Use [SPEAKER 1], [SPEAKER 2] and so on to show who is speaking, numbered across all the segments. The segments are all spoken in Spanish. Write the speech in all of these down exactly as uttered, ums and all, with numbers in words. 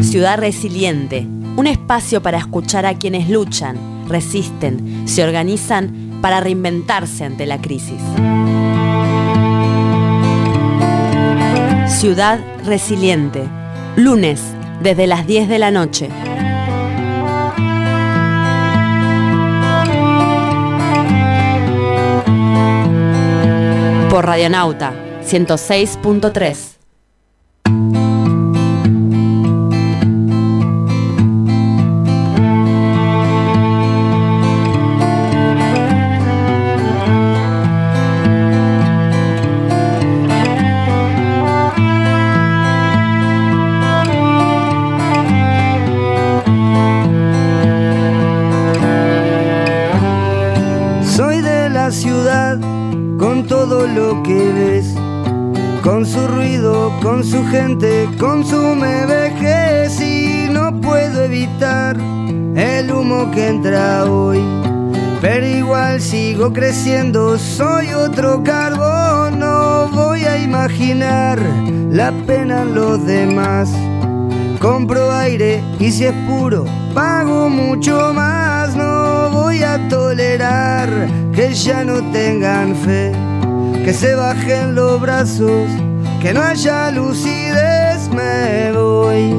[SPEAKER 1] Ciudad Resiliente, un espacio para escuchar a quienes luchan, resisten, se organizan para reinventarse ante la crisis. Ciudad Resiliente, lunes desde las diez de la noche. Por Radionauta ciento seis punto tres.
[SPEAKER 2] Ciudad, con todo lo que ves, con su ruido, con su gente, consume vejez y no puedo evitar el humo que entra hoy, pero igual sigo creciendo, soy otro carbón, no voy a imaginar la pena en los demás, compro aire y si es puro pago mucho más, no voy a tolerar que ya no tengan fe, que se bajen los brazos, que no haya lucidez, me voy.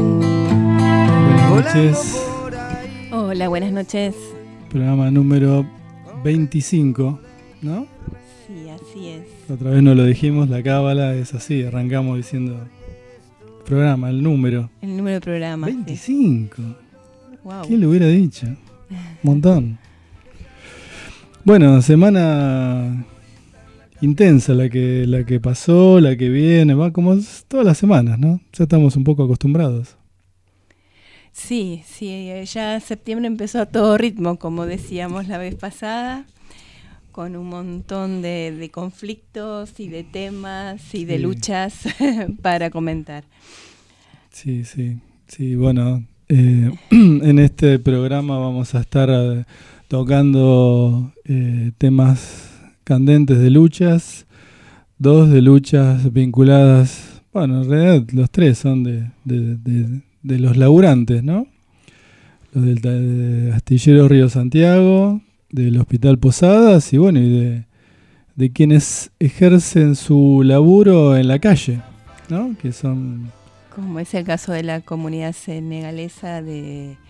[SPEAKER 3] Buenas noches.
[SPEAKER 4] Hola, buenas noches.
[SPEAKER 3] Programa número veinticinco, ¿no?
[SPEAKER 4] Sí, así es.
[SPEAKER 3] Otra vez no lo dijimos, la cábala es así, arrancamos diciendo programa, el número.
[SPEAKER 4] El número de programa.
[SPEAKER 3] veinticinco.
[SPEAKER 4] Sí. Wow.
[SPEAKER 3] ¿Quién lo hubiera dicho? Un montón. Bueno, semana intensa la que, la que pasó, la que viene, va como todas las semanas, ¿no? Ya estamos un poco acostumbrados.
[SPEAKER 4] Sí, sí, ya septiembre empezó a todo ritmo, como decíamos la vez pasada, con un montón de, de conflictos y de temas y de sí. luchas para comentar.
[SPEAKER 3] Sí, sí, sí, bueno, eh, en este programa vamos a estar a, tocando eh, temas candentes de luchas, dos de luchas vinculadas, bueno, en realidad los tres son de, de, de, de los laburantes, ¿no? Los del de Astillero Río Santiago, del Hospital Posadas y bueno, y de, de quienes ejercen su laburo en la calle, ¿no? Que son...
[SPEAKER 4] Como es el caso de la comunidad senegalesa de...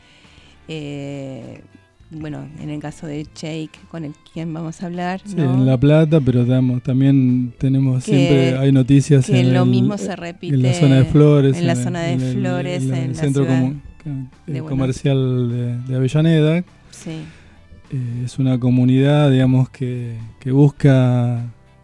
[SPEAKER 4] Eh, bueno, en el caso de Cheikh, con el quien vamos a hablar,
[SPEAKER 3] sí,
[SPEAKER 4] ¿no?
[SPEAKER 3] En La Plata, pero damos, también tenemos
[SPEAKER 4] que,
[SPEAKER 3] siempre, hay noticias
[SPEAKER 4] que
[SPEAKER 3] en
[SPEAKER 4] lo
[SPEAKER 3] el,
[SPEAKER 4] mismo se repite
[SPEAKER 3] en la zona de Flores,
[SPEAKER 4] en la
[SPEAKER 3] en
[SPEAKER 4] zona
[SPEAKER 3] el,
[SPEAKER 4] de
[SPEAKER 3] en
[SPEAKER 4] Flores,
[SPEAKER 3] el, en el,
[SPEAKER 4] en
[SPEAKER 3] el
[SPEAKER 4] la
[SPEAKER 3] centro
[SPEAKER 4] ciudad
[SPEAKER 3] comu-
[SPEAKER 4] de
[SPEAKER 3] comercial de, de Avellaneda.
[SPEAKER 4] Sí.
[SPEAKER 3] Eh, es una comunidad, digamos, que, que busca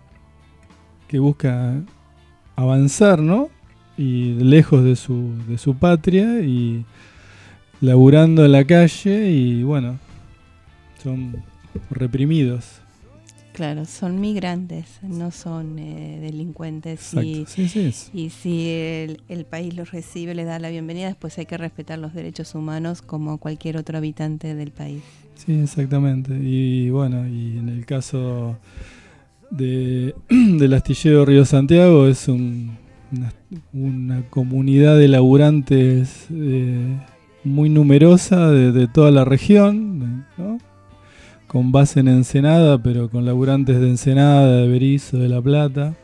[SPEAKER 3] que busca avanzar, ¿no? Y lejos de su de su patria y laburando en la calle y bueno, son reprimidos.
[SPEAKER 4] Claro, son migrantes, no son eh, delincuentes.
[SPEAKER 3] Exacto.
[SPEAKER 4] Y,
[SPEAKER 3] sí, sí, es.
[SPEAKER 4] y si el, el país los recibe, les da la bienvenida, después hay que respetar los derechos humanos como cualquier otro habitante del país.
[SPEAKER 3] Sí, exactamente. Y bueno, y en el caso de del Astillero Río Santiago es un, una, una comunidad de laburantes eh, muy numerosa de, de toda la región, ¿no? Con base en Ensenada, pero con laburantes de Ensenada, de Berisso, de La Plata.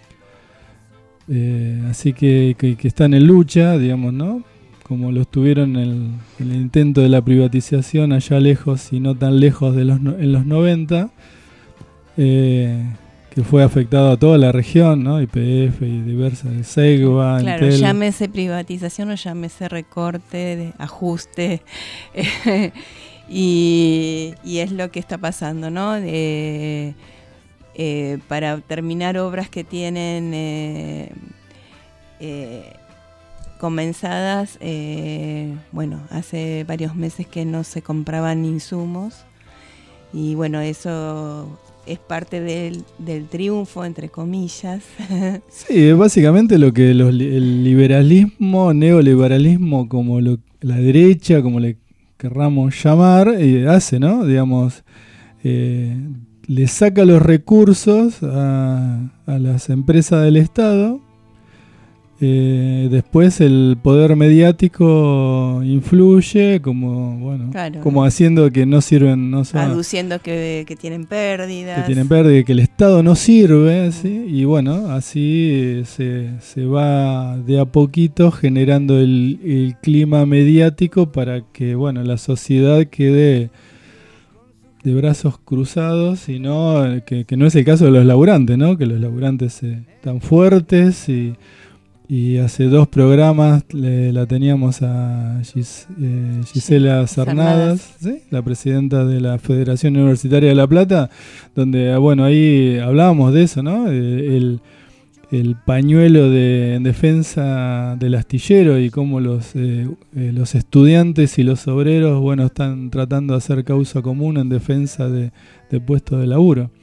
[SPEAKER 3] Eh, así que, que, que están en lucha, digamos, ¿no? Como lo estuvieron en el, en el intento de la privatización allá lejos y no tan lejos de los no, en los noventa, eh, que fue afectado a toda la región, ¿no? Y P F y diversas, Segua,
[SPEAKER 4] claro,
[SPEAKER 3] Entel.
[SPEAKER 4] Llámese privatización o llámese recorte, de ajuste, y, y es lo que está pasando, ¿no? Eh, eh, para terminar obras que tienen eh, eh, comenzadas, eh, bueno, hace varios meses que no se compraban insumos y bueno, eso es parte del, del triunfo, entre comillas.
[SPEAKER 3] Sí, es básicamente lo que los, el liberalismo, neoliberalismo, como lo, la derecha, como le querramos llamar, eh, hace, ¿no? Digamos, eh, le saca los recursos a, a las empresas del Estado, Eh, después el poder mediático influye como bueno
[SPEAKER 4] claro.
[SPEAKER 3] como haciendo que no sirven no son,
[SPEAKER 4] aduciendo que, que tienen pérdidas
[SPEAKER 3] que tienen pérdida, que el Estado no sirve, ¿sí? Y bueno, así se, se va de a poquito generando el, el clima mediático para que bueno la sociedad quede de brazos cruzados, y no que, que no es el caso de los laburantes, ¿no? Que los laburantes eh, están fuertes. Y Y hace dos programas le, la teníamos a Gis, eh, Gisela
[SPEAKER 4] sí,
[SPEAKER 3] Cernadas, ¿sí? La presidenta de la Federación Universitaria de La Plata, donde, bueno, ahí hablábamos de eso, ¿no? El, el pañuelo de, en defensa del astillero y cómo los, eh, eh, los estudiantes y los obreros, bueno, están tratando de hacer causa común en defensa de, de puestos de laburo.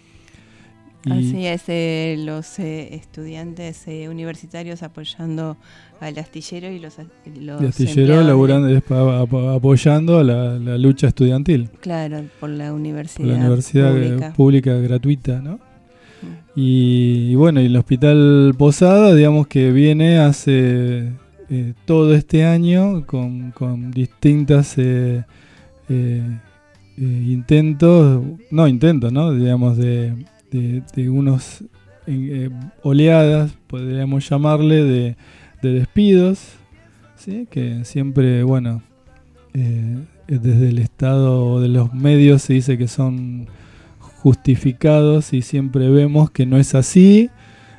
[SPEAKER 4] Y así es, eh, los eh, estudiantes eh, universitarios apoyando al astillero y los, los
[SPEAKER 3] el astillero laburando, de... apoyando la, la lucha estudiantil.
[SPEAKER 4] Claro, por la universidad,
[SPEAKER 3] por la universidad
[SPEAKER 4] pública.
[SPEAKER 3] pública gratuita, ¿no? Mm. Y, y bueno, y el Hospital Posada, digamos que viene hace eh, todo este año con, con distintas eh, eh, eh, intentos, no intentos, ¿no? Digamos de... De, de unos eh, oleadas, podríamos llamarle, de, de despidos, ¿sí? Que siempre, bueno, eh, desde el Estado o de los medios se dice que son justificados, y siempre vemos que no es así,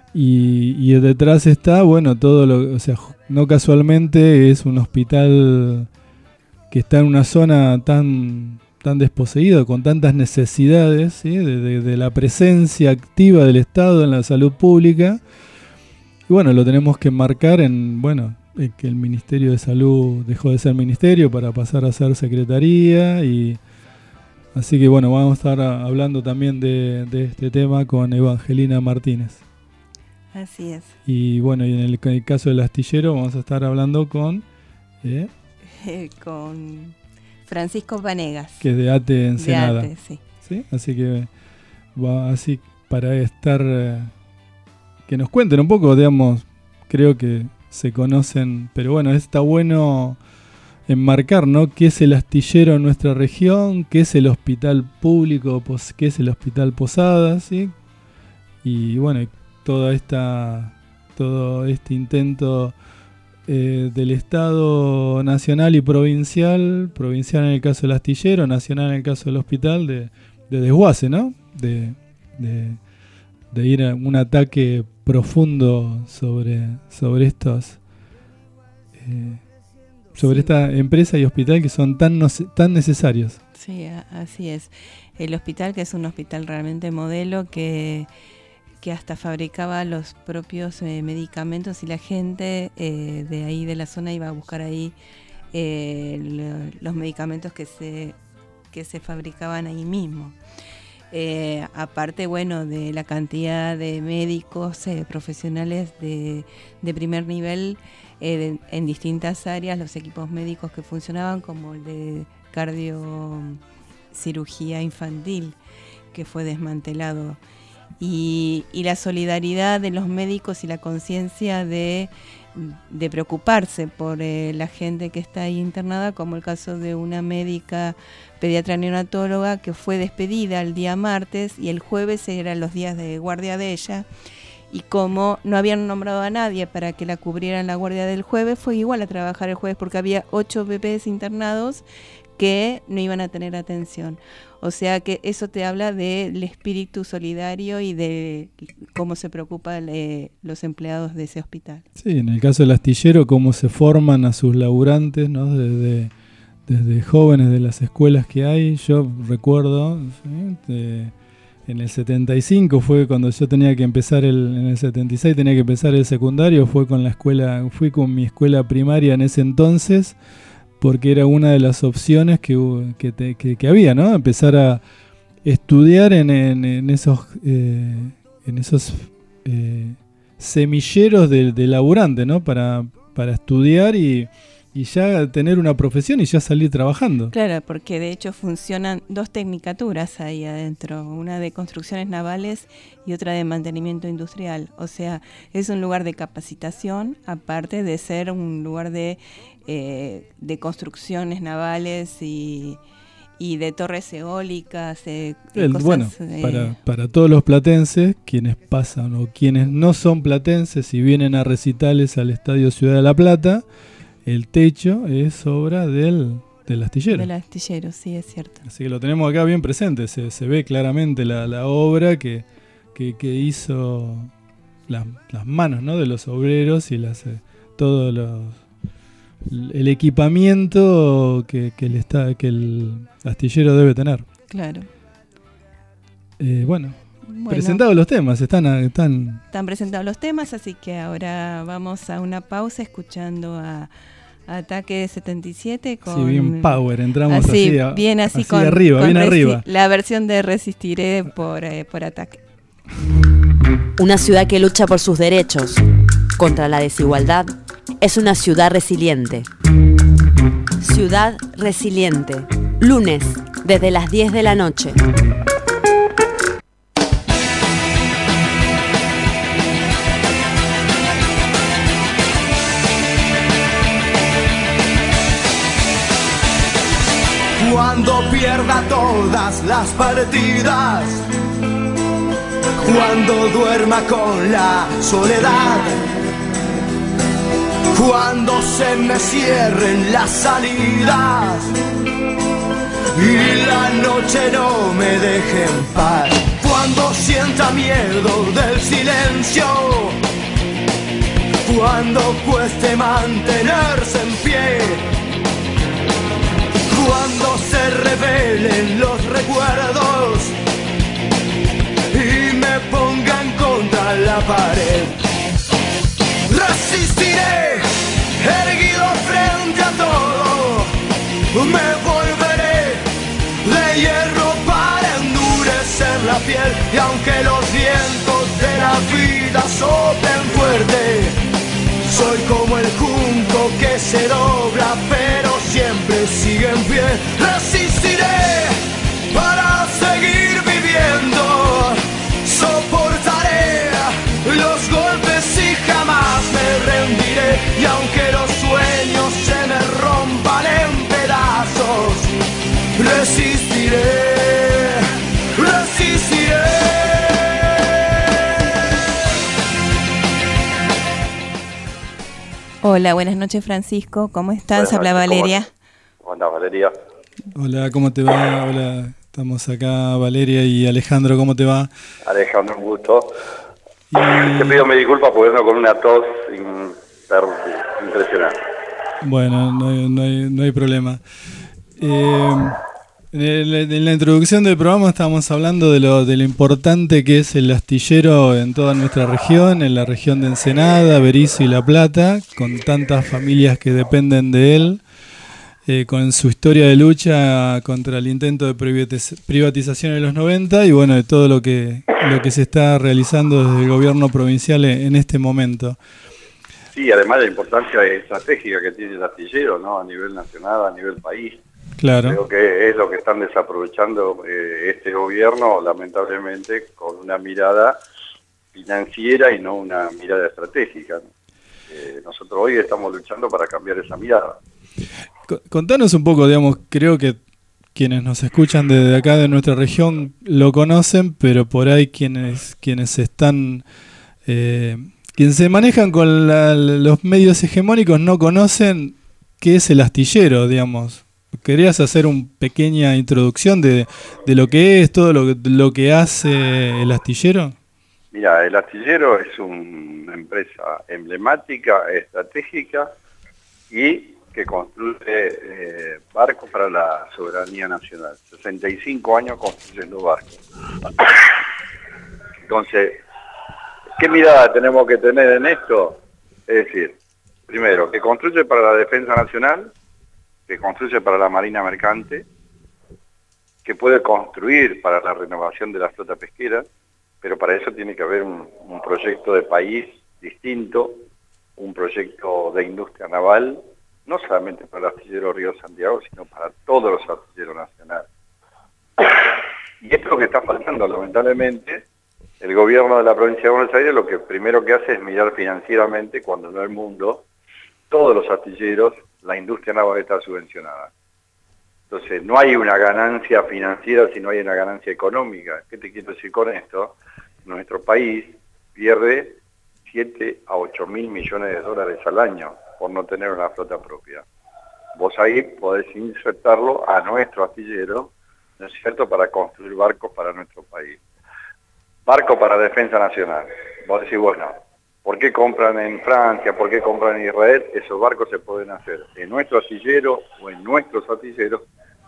[SPEAKER 3] y, y detrás está, bueno, todo lo, o sea, no casualmente es un hospital que está en una zona tan... tan desposeído, con tantas necesidades, ¿sí? de, de, de la presencia activa del Estado en la salud pública. Y bueno, lo tenemos que marcar en, bueno, en que el Ministerio de Salud dejó de ser ministerio para pasar a ser secretaría, y así que bueno, vamos a estar hablando también de, de este tema con Evangelina Martínez.
[SPEAKER 4] Así es.
[SPEAKER 3] Y bueno, y en el, en el caso del astillero vamos a estar hablando con... ¿eh?
[SPEAKER 4] Eh, con... Francisco Vanegas.
[SPEAKER 3] Que es de ATE Ensenada.
[SPEAKER 4] De ATE, sí.
[SPEAKER 3] ¿Sí? Así que va así para estar... Eh, que nos cuenten un poco, digamos, creo que se conocen, pero bueno, está bueno enmarcar, ¿no? ¿Qué es el astillero en nuestra región? ¿Qué es el hospital público? ¿Qué es el hospital Posada? ¿Sí? Y bueno, toda esta, todo este intento... Eh, del Estado nacional y provincial, provincial en el caso del astillero, nacional en el caso del hospital, de, de desguace, ¿no? De, de, de ir a un ataque profundo sobre, sobre estos, eh, sobre sí. esta empresa y hospital que son tan, no, tan necesarios.
[SPEAKER 4] Sí, así es. El hospital, que es un hospital realmente modelo, que... que hasta fabricaba los propios eh, medicamentos, y la gente eh, de ahí de la zona iba a buscar ahí eh, lo, los medicamentos que se que se fabricaban ahí mismo. Eh, aparte, bueno, de la cantidad de médicos eh, profesionales de, de primer nivel eh, de, en distintas áreas, los equipos médicos que funcionaban, como el de cardiocirugía infantil, que fue desmantelado. Y, y la solidaridad de los médicos y la conciencia de, de preocuparse por eh, la gente que está ahí internada, como el caso de una médica pediatra neonatóloga que fue despedida el día martes y el jueves eran los días de guardia de ella, y como no habían nombrado a nadie para que la cubrieran la guardia del jueves, fue igual a trabajar el jueves porque había ocho bebés internados que no iban a tener atención. O sea que eso te habla del espíritu solidario y de cómo se preocupan eh, los empleados de ese hospital.
[SPEAKER 3] Sí, en el caso del astillero, cómo se forman a sus laburantes, ¿no? Desde, desde jóvenes de las escuelas que hay. Yo recuerdo, ¿sí? de, en el setenta y cinco fue cuando yo tenía que empezar, el, en el setenta y seis tenía que empezar el secundario, fue con la escuela, fui con mi escuela primaria en ese entonces, porque era una de las opciones que, que, te, que, que había, ¿no? Empezar a estudiar en, en, en esos, eh, en esos eh, semilleros de, de laburante, ¿no? Para, para estudiar y, y ya tener una profesión y ya salir trabajando.
[SPEAKER 4] Claro, porque de hecho funcionan dos tecnicaturas ahí adentro, una de construcciones navales y otra de mantenimiento industrial. O sea, es un lugar de capacitación, aparte de ser un lugar de, eh, de construcciones navales y, y de torres eólicas. Eh,
[SPEAKER 3] El,
[SPEAKER 4] cosas,
[SPEAKER 3] bueno,
[SPEAKER 4] eh,
[SPEAKER 3] para, para todos los platenses, quienes pasan o quienes no son platenses y vienen a recitales al Estadio Ciudad de la Plata, el techo es obra del, del astillero.
[SPEAKER 4] Del astillero, sí, es cierto.
[SPEAKER 3] Así que lo tenemos acá bien presente, se, se ve claramente la, la obra que, que, que hizo la, las manos, ¿no?, de los obreros y las eh, todo los, el equipamiento que, que, el está, que el astillero debe tener.
[SPEAKER 4] Claro.
[SPEAKER 3] Eh, bueno,
[SPEAKER 4] Bueno,
[SPEAKER 3] presentados los temas, están, están...
[SPEAKER 4] están presentados los temas, así que ahora vamos a una pausa escuchando a, a Ataque setenta y siete con...
[SPEAKER 3] Sí, bien power, entramos
[SPEAKER 4] así,
[SPEAKER 3] así, a,
[SPEAKER 4] bien así,
[SPEAKER 3] así
[SPEAKER 4] con,
[SPEAKER 3] arriba,
[SPEAKER 4] con
[SPEAKER 3] bien
[SPEAKER 4] resi-
[SPEAKER 3] arriba.
[SPEAKER 4] La versión de Resistiré por, eh, por Ataque.
[SPEAKER 1] Una ciudad que lucha por sus derechos contra la desigualdad es una ciudad resiliente. Ciudad Resiliente, lunes, desde las diez de la noche.
[SPEAKER 5] Cuando pierda todas las partidas, cuando duerma con la soledad, cuando se me cierren las salidas y la noche no me deje en paz, cuando sienta miedo del silencio, cuando cueste mantenerse en pie, cuando se revelen los recuerdos y me pongan contra la pared, resistiré, erguido frente a todo, me volveré de hierro para endurecer la piel, y aunque los vientos de la vida soplen fuerte, soy como el junco que se dobla pero siempre sigue en pie. Resistiré para seguir viviendo, soportaré los golpes y jamás me rendiré, y aunque los sueños se me rompan en pedazos, resistiré, resistiré.
[SPEAKER 4] Hola, buenas noches, Francisco. ¿Cómo estás? Habla Valeria.
[SPEAKER 6] ¿Cómo andás, Valeria?
[SPEAKER 3] Hola, ¿cómo te va? Hola, estamos acá Valeria y Alejandro, ¿cómo te va?
[SPEAKER 6] Alejandro, un gusto.
[SPEAKER 3] Y...
[SPEAKER 6] Te pido mi disculpas porque vengo con una tos impresionante.
[SPEAKER 3] Bueno, no hay, no hay, no hay problema. Eh, en, la, en la introducción del programa estábamos hablando de lo, de lo importante que es el astillero en toda nuestra región, en la región de Ensenada, Berisso y La Plata, con tantas familias que dependen de él, eh, con su historia de lucha contra el intento de privatización en los noventa y bueno, de todo lo que, lo que se está realizando desde el gobierno provincial en, en este momento.
[SPEAKER 6] Sí, además de la importancia estratégica que tiene el astillero, ¿no?, a nivel nacional, a nivel país.
[SPEAKER 3] Claro.
[SPEAKER 6] Creo que es lo que están desaprovechando eh, este gobierno, lamentablemente, con una mirada financiera y no una mirada estratégica, ¿no? Eh, nosotros hoy estamos luchando para cambiar esa mirada.
[SPEAKER 3] Contanos un poco, digamos, creo que quienes nos escuchan desde acá de nuestra región lo conocen, pero por ahí quienes quienes están, eh, quienes se manejan con la, los medios hegemónicos no conocen qué es el astillero, digamos. ¿Querías hacer una pequeña introducción de, de lo que es, todo lo, lo que hace el astillero?
[SPEAKER 6] Mira, el astillero es una empresa emblemática, estratégica y que construye eh, barcos para la soberanía nacional. sesenta y cinco años construyendo barcos. Entonces, ¿qué mirada tenemos que tener en esto? Es decir, primero, que construye para la defensa nacional, que construye para la marina mercante, que puede construir para la renovación de la flota pesquera, pero para eso tiene que haber un, un proyecto de país distinto, un proyecto de industria naval no solamente para el astillero Río Santiago, sino para todos los astilleros nacionales. Y esto es lo que está faltando, lamentablemente. El gobierno de la provincia de Buenos Aires lo que primero que hace es mirar financieramente, cuando en el mundo, todos los astilleros, la industria naval está subvencionada. Entonces, no hay una ganancia financiera si no hay una ganancia económica. ¿Qué te quiero decir con esto? Nuestro país pierde siete a ocho mil millones de dólares al año por no tener una flota propia. Vos ahí podés insertarlo a nuestro astillero, ¿no es cierto?, para construir barcos para nuestro país. Barco para defensa nacional. Vos decís, bueno, ¿por qué compran en Francia? ¿Por qué compran en Israel? Esos barcos se pueden hacer en nuestro astillero o en nuestros astilleros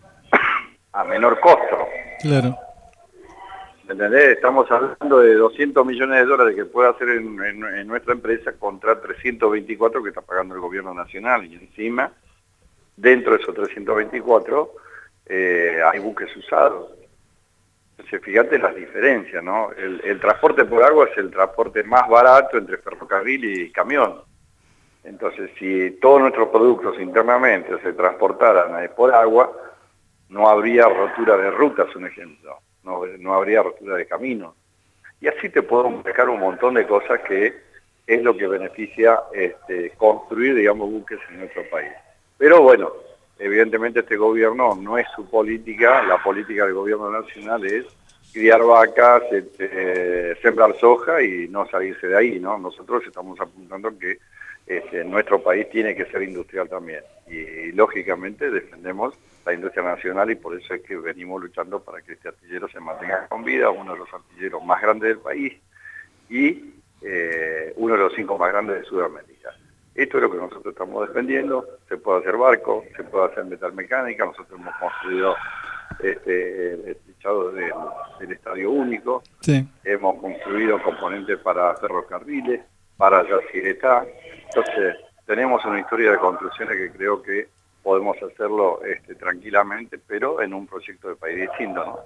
[SPEAKER 6] a menor costo.
[SPEAKER 3] Claro.
[SPEAKER 6] ¿Entendés? Estamos hablando de doscientos millones de dólares que puede hacer en, en, en nuestra empresa contra trescientos veinticuatro que está pagando el gobierno nacional. Y encima, dentro de esos trescientos veinticuatro, eh, hay buques usados. Entonces, fíjate las diferencias, ¿no? El, el transporte por agua es el transporte más barato entre ferrocarril y camión. Entonces, si todos nuestros productos internamente se transportaran por agua, no habría rotura de rutas, un ejemplo. No, no habría rotura de camino. Y así te puedo marcar un montón de cosas que es lo que beneficia este, construir, digamos, buques en nuestro país. Pero bueno, evidentemente este gobierno no es su política, la política del gobierno nacional es criar vacas, este, sembrar soja y no salirse de ahí, ¿no? Nosotros estamos apuntando que este, nuestro país tiene que ser industrial también. Y, y lógicamente defendemos la industria nacional y por eso es que venimos luchando para que este astillero se mantenga con vida, uno de los astilleros más grandes del país y eh, uno de los cinco más grandes de Sudamérica. Esto es lo que nosotros estamos defendiendo, se puede hacer barco, se puede hacer metalmecánica, nosotros hemos construido este, el techado del, del Estadio Único,
[SPEAKER 3] sí.
[SPEAKER 6] Hemos construido componentes para ferrocarriles, para Yacyretá, entonces tenemos una historia de construcciones que creo que podemos hacerlo este, tranquilamente, pero en un proyecto de país distinto, ¿no?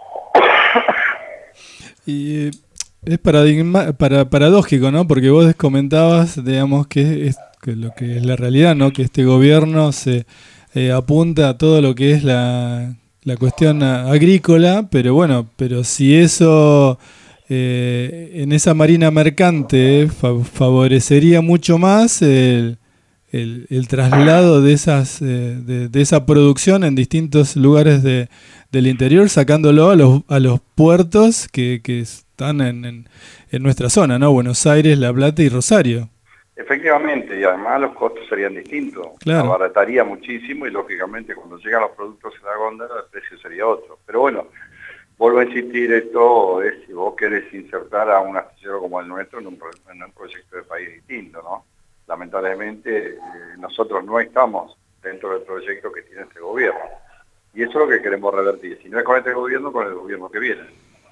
[SPEAKER 3] Y es paradigma, para, paradójico, ¿no? Porque vos comentabas, digamos, que es que lo que es la realidad, ¿no? Que este gobierno se eh, apunta a todo lo que es la, la cuestión agrícola, pero bueno, pero si eso eh, en esa marina mercante fa favorecería mucho más el El, el traslado de esas eh, de, de esa producción en distintos lugares de, del interior, sacándolo a los a los puertos que, que están en, en, en nuestra zona, ¿no? Buenos Aires, La Plata y Rosario.
[SPEAKER 6] Efectivamente, y además los costos serían distintos.
[SPEAKER 3] Claro.
[SPEAKER 6] Abarataría muchísimo y lógicamente cuando llegan los productos en la góndola el precio sería otro. Pero bueno, vuelvo a insistir, esto es si vos querés insertar a un astillero como el nuestro en un, en un proyecto de país distinto, ¿no? Lamentablemente eh, nosotros no estamos dentro del proyecto que tiene este gobierno. Y eso es lo que queremos revertir. Si no es con este gobierno, con el gobierno que viene.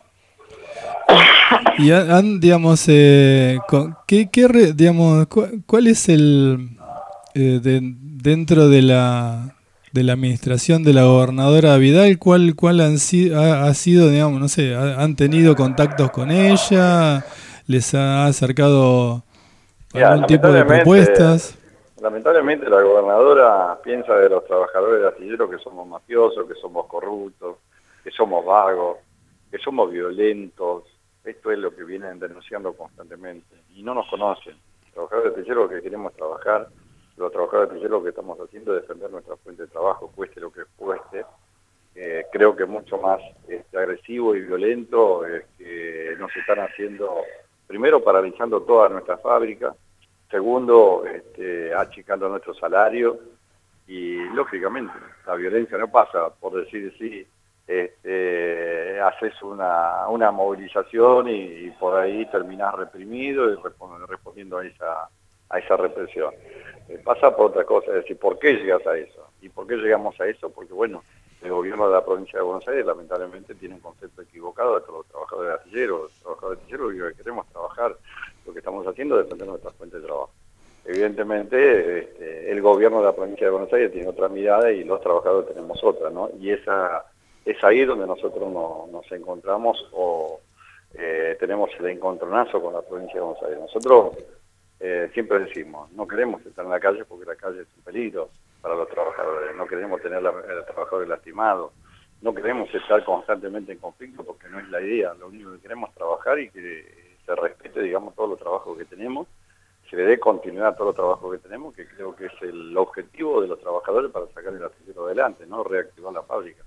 [SPEAKER 3] Y han, digamos, eh, ¿qué, qué re, digamos, cu ¿cuál es el eh, de, dentro de la de la administración de la gobernadora Vidal, cuál cuál han si, ha, ha sido, digamos, no sé, ha, han tenido contactos con ella, les ha acercado
[SPEAKER 6] Ya,
[SPEAKER 3] algún tipo de propuestas?
[SPEAKER 6] Lamentablemente la gobernadora piensa de los trabajadores de astilleros que somos mafiosos, que somos corruptos, que somos vagos, que somos violentos. Esto es lo que vienen denunciando constantemente y no nos conocen. Los trabajadores de astilleros que queremos trabajar, los trabajadores de astilleros que estamos haciendo es defender nuestra fuente de trabajo, cueste lo que cueste. Eh, creo que mucho más este, agresivo y violento es que nos están haciendo, primero paralizando toda nuestra fábrica, segundo este, achicando nuestro salario y lógicamente la violencia no pasa por decir sí, este, haces una, una movilización y, y por ahí terminás reprimido y respondiendo a esa, a esa represión. Eh, pasa por otra cosa, es decir, ¿por qué llegas a eso? ¿Y por qué llegamos a eso? Porque bueno, el gobierno de la provincia de Buenos Aires lamentablemente tiene un concepto equivocado de todos los trabajadores de astilleros. Los trabajadores de astilleros lo que queremos trabajar, lo que estamos haciendo es defender nuestra fuente de trabajo. Evidentemente este, el gobierno de la provincia de Buenos Aires tiene otra mirada y los trabajadores tenemos otra, ¿no? Y esa es ahí donde nosotros no, nos encontramos o eh, tenemos el encontronazo con la provincia de Buenos Aires. Nosotros eh, siempre decimos, no queremos estar en la calle porque la calle es un peligro para los trabajadores, no queremos tener a los trabajadores lastimados, no queremos estar constantemente en conflicto porque no es la idea, lo único que queremos es trabajar y que se respete, digamos, todos los trabajos que tenemos, se le dé continuidad a todos los trabajos que tenemos, que creo que es el objetivo de los trabajadores para sacar el astillero adelante, ¿no? Reactivar la fábrica.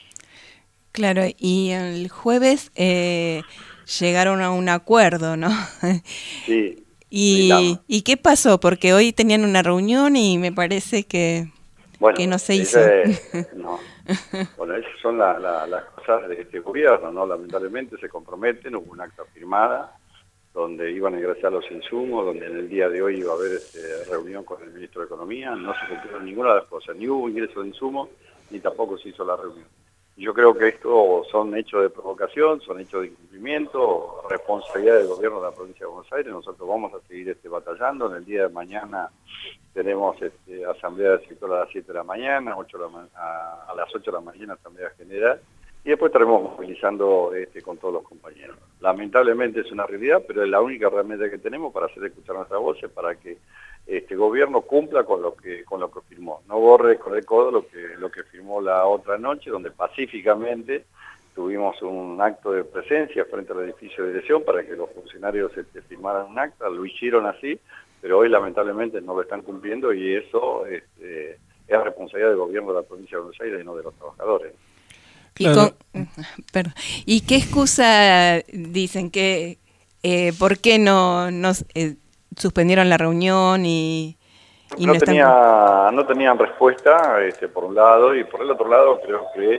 [SPEAKER 4] Claro, y el jueves eh, llegaron a un acuerdo, ¿no?
[SPEAKER 6] Sí.
[SPEAKER 4] ¿Y, ¿Y qué pasó? Porque hoy tenían una reunión y me parece que,
[SPEAKER 6] bueno,
[SPEAKER 4] que no se hizo.
[SPEAKER 6] Ese, no. Bueno, esas son la, la, las cosas de este gobierno, ¿no? Lamentablemente se comprometen, hubo un acta firmada donde iban a ingresar los insumos, donde en el día de hoy iba a haber este, reunión con el ministro de Economía, no se cumplieron ninguna de las cosas, ni hubo ingreso de insumos, ni tampoco se hizo la reunión. Yo creo que esto son hechos de provocación, son hechos de incumplimiento, responsabilidad del gobierno de la provincia de Buenos Aires. Nosotros vamos a seguir este, batallando. En el día de mañana tenemos este, asamblea del sector a las siete de la mañana, ocho de la ma a, a las ocho de la mañana asamblea general, y después estaremos movilizando este, con todos los compañeros. Lamentablemente es una realidad, pero es la única herramienta que tenemos para hacer escuchar nuestras voces, para que este gobierno cumpla con lo que con lo que firmó, no borre con el codo lo que lo que firmó la otra noche, donde pacíficamente tuvimos un acto de presencia frente al edificio de dirección para que los funcionarios este, firmaran un acta, lo hicieron así, pero hoy lamentablemente no lo están cumpliendo y eso este, es responsabilidad del gobierno de la provincia de Buenos Aires y no de los trabajadores.
[SPEAKER 4] Claro. ¿Y, con, perdón, ¿y qué excusa dicen? que eh, ¿Por qué no, no eh, suspendieron la reunión y, y
[SPEAKER 6] no,
[SPEAKER 4] no,
[SPEAKER 6] tenía,
[SPEAKER 4] están...
[SPEAKER 6] no tenían respuesta este, por un lado, y por el otro lado creo que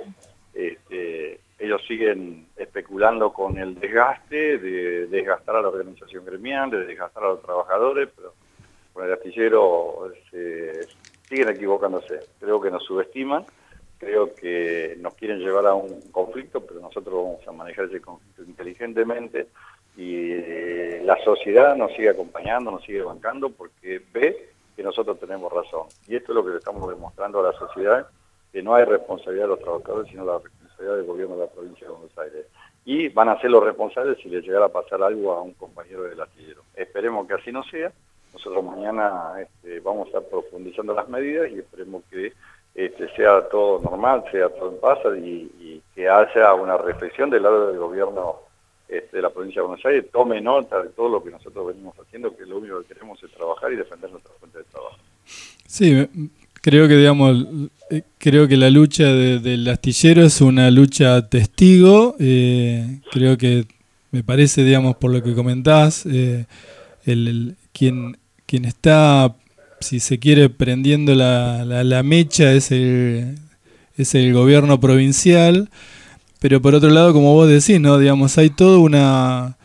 [SPEAKER 6] este, ellos siguen especulando con el desgaste, de desgastar a la organización gremial, de desgastar a los trabajadores, pero con el astillero se, siguen equivocándose. Creo que nos subestiman, creo que nos quieren llevar a un conflicto, pero nosotros vamos a manejar ese conflicto inteligentemente, y eh, la sociedad nos sigue acompañando, nos sigue bancando porque ve que nosotros tenemos razón. Y esto es lo que le estamos demostrando a la sociedad, que no hay responsabilidad de los trabajadores, sino la responsabilidad del gobierno de la provincia de Buenos Aires. Y van a ser los responsables si le llegara a pasar algo a un compañero del astillero. Esperemos que así no sea. Nosotros mañana este, vamos a estar profundizando las medidas y esperemos que este, sea todo normal, sea todo en paz y, y que haya una reflexión del lado del gobierno de la provincia de Buenos Aires, tome nota de todo lo que nosotros venimos haciendo, que lo único que queremos es trabajar y defender nuestra fuente de trabajo.
[SPEAKER 3] Sí, creo que digamos, creo que la lucha de, del astillero es una lucha testigo, eh, creo que me parece, digamos, por lo que comentás, eh, el, el quien, quien está, si se quiere, prendiendo la, la, la mecha es el, es el gobierno provincial. Pero por otro lado, como vos decís, ¿no? Digamos, hay toda una